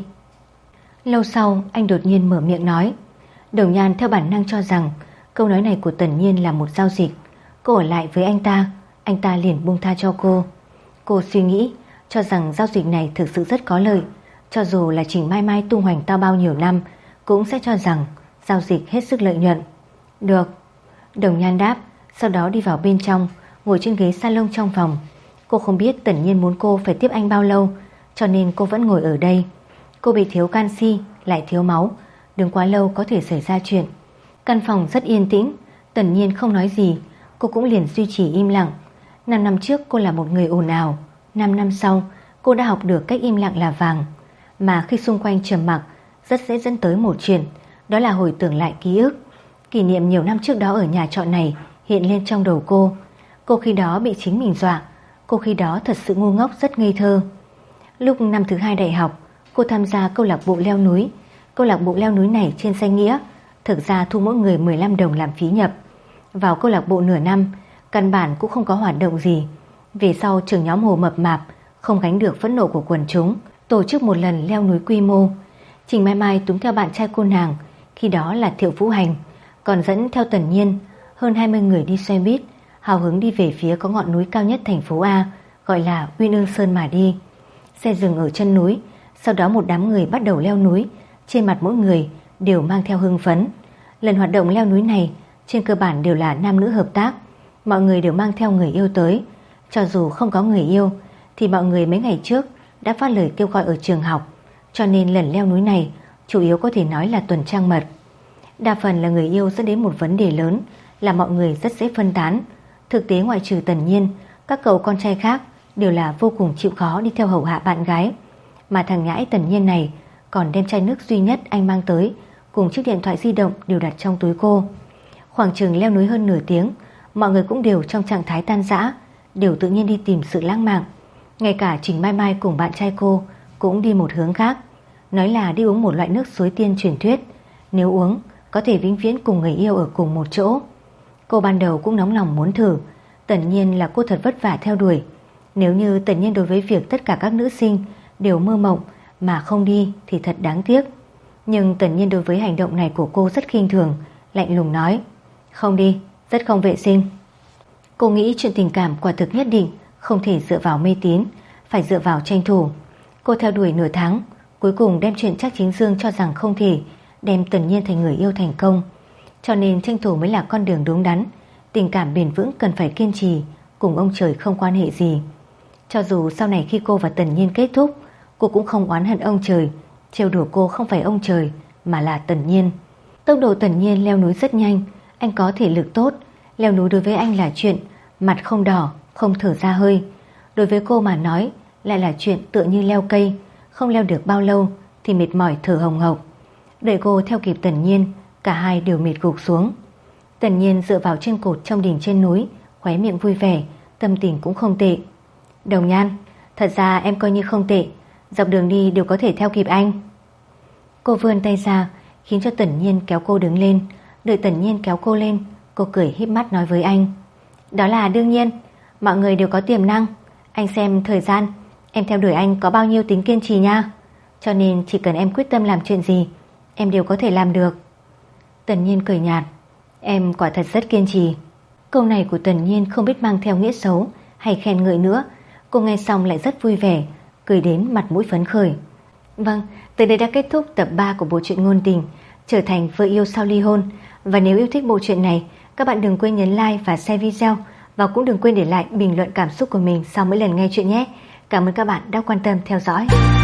Lâu sau anh đột nhiên mở miệng nói. Đồng Nhan theo bản năng cho rằng câu nói này của Tần Nhiên là một giao dịch. Cô ở lại với anh ta liền buông tha cho cô. Cô suy nghĩ, cho rằng giao dịch này thực sự rất có lợi. Cho dù là Trình Mai Mai tung hoành tao bao nhiêu năm, cũng sẽ cho rằng giao dịch hết sức lợi nhuận. Được. Đồng Nhan đáp, sau đó đi vào bên trong, ngồi trên ghế salon trong phòng. Cô không biết Tần Nhiên muốn cô phải tiếp anh bao lâu, cho nên cô vẫn ngồi ở đây. Cô bị thiếu canxi, lại thiếu máu, đứng quá lâu có thể xảy ra chuyện. Căn phòng rất yên tĩnh, Tần Nhiên không nói gì, cô cũng liền duy trì im lặng. 5 năm trước cô là một người ồn ào, 5 năm sau cô đã học được cách im lặng là vàng. Mà khi xung quanh trầm mặc, rất dễ dẫn tới một chuyện, đó là hồi tưởng lại ký ức. Kỷ niệm nhiều năm trước đó ở nhà trọ này hiện lên trong đầu cô. Cô khi đó bị chính mình dọa, cô khi đó thật sự ngu ngốc rất ngây thơ. Lúc năm thứ 2 đại học, cô tham gia câu lạc bộ leo núi. Câu lạc bộ leo núi này trên danh nghĩa thực ra thu mỗi người 15 đồng làm phí nhập. Vào câu lạc bộ nửa năm, căn bản cũng không có hoạt động gì. Về sau trưởng nhóm Hồ Mập Mạp không gánh được phẫn nộ của quần chúng, tổ chức một lần leo núi quy mô. Trình Mai Mai túm theo bạn trai cô nàng, khi đó là Thiệu Vũ Hành, còn dẫn theo Tần Nhiên, hơn 20 người đi xe buýt, hào hứng đi về phía có ngọn núi cao nhất thành phố A, gọi là Uyên Ương Sơn mà đi. Xe dừng ở chân núi, sau đó một đám người bắt đầu leo núi, trên mặt mỗi người đều mang theo hưng phấn. Lần hoạt động leo núi này trên cơ bản đều là nam nữ hợp tác, mọi người đều mang theo người yêu tới. Cho dù không có người yêu thì mọi người mấy ngày trước đã phát lời kêu gọi ở trường học, cho nên lần leo núi này chủ yếu có thể nói là tuần trăng mật. Đa phần là người yêu dẫn đến một vấn đề lớn là mọi người rất dễ phân tán. Thực tế ngoại trừ Tần Nhiên, các cậu con trai khác đều là vô cùng chịu khó đi theo hầu hạ bạn gái. Mà thằng nhãi Tần Nhiên này còn đem chai nước duy nhất anh mang tới cùng chiếc điện thoại di động đều đặt trong túi cô. Khoảng chừng leo núi hơn nửa tiếng, mọi người cũng đều trong trạng thái tan rã, đều tự nhiên đi tìm sự lãng mạn. Ngay cả Trình Mai Mai cùng bạn trai cô cũng đi một hướng khác, nói là đi uống một loại nước suối tiên truyền thuyết, nếu uống có thể vĩnh viễn cùng người yêu ở cùng một chỗ. Cô ban đầu cũng nóng lòng muốn thử, Tần Nhiên là cô thật vất vả theo đuổi. Nếu như Tần Nhiên đối với việc tất cả các nữ sinh đều mơ mộng mà không đi thì thật đáng tiếc. Nhưng Tần Nhiên đối với hành động này của cô rất khinh thường, lạnh lùng nói: không đi, rất không vệ sinh. Cô nghĩ chuyện tình cảm quả thực nhất định không thể dựa vào mê tín, phải dựa vào tranh thủ. Cô theo đuổi nửa tháng, cuối cùng đem chuyện Trác Chính Dương cho rằng không thể, đem Tần Nhiên thành người yêu thành công. Cho nên tranh thủ mới là con đường đúng đắn. Tình cảm bền vững cần phải kiên trì, cùng ông trời không quan hệ gì. Cho dù sau này khi cô và Tần Nhiên kết thúc, cô cũng không oán hận ông trời. Trêu đùa cô không phải ông trời, mà là Tần Nhiên. Tốc độ Tần Nhiên leo núi rất nhanh. Anh có thể lực tốt, leo núi đối với anh là chuyện mặt không đỏ, không thở ra hơi. Đối với cô mà nói lại là chuyện tựa như leo cây, không leo được bao lâu thì mệt mỏi thở hồng hộc. Đợi cô theo kịp Tần Nhiên, cả hai đều mệt gục xuống. Tần Nhiên dựa vào chân cột trong đỉnh trên núi, khóe miệng vui vẻ, tâm tình cũng không tệ. Đồng Nhan, thật ra em coi như không tệ, dọc đường đi đều có thể theo kịp anh. Cô vươn tay ra, khiến cho Tần Nhiên kéo cô đứng lên. Đợi Tần Nhiên kéo cô lên, cô cười híp mắt nói với anh. Đó là đương nhiên, mọi người đều có tiềm năng. Anh xem thời gian, em theo đuổi anh có bao nhiêu tính kiên trì nha. Cho nên chỉ cần em quyết tâm làm chuyện gì, em đều có thể làm được. Tần Nhiên cười nhạt. Em quả thật rất kiên trì. Câu này của Tần Nhiên không biết mang theo nghĩa xấu hay khen ngợi nữa. Cô nghe xong lại rất vui vẻ, cười đến mặt mũi phấn khởi. Vâng, tới đây đã kết thúc tập 3 của bộ truyện ngôn tình Trở thành vợ yêu sau ly hôn. Và nếu yêu thích bộ truyện này, các bạn đừng quên nhấn like và share video. Và cũng đừng quên để lại bình luận cảm xúc của mình sau mỗi lần nghe chuyện nhé. Cảm ơn các bạn đã quan tâm theo dõi.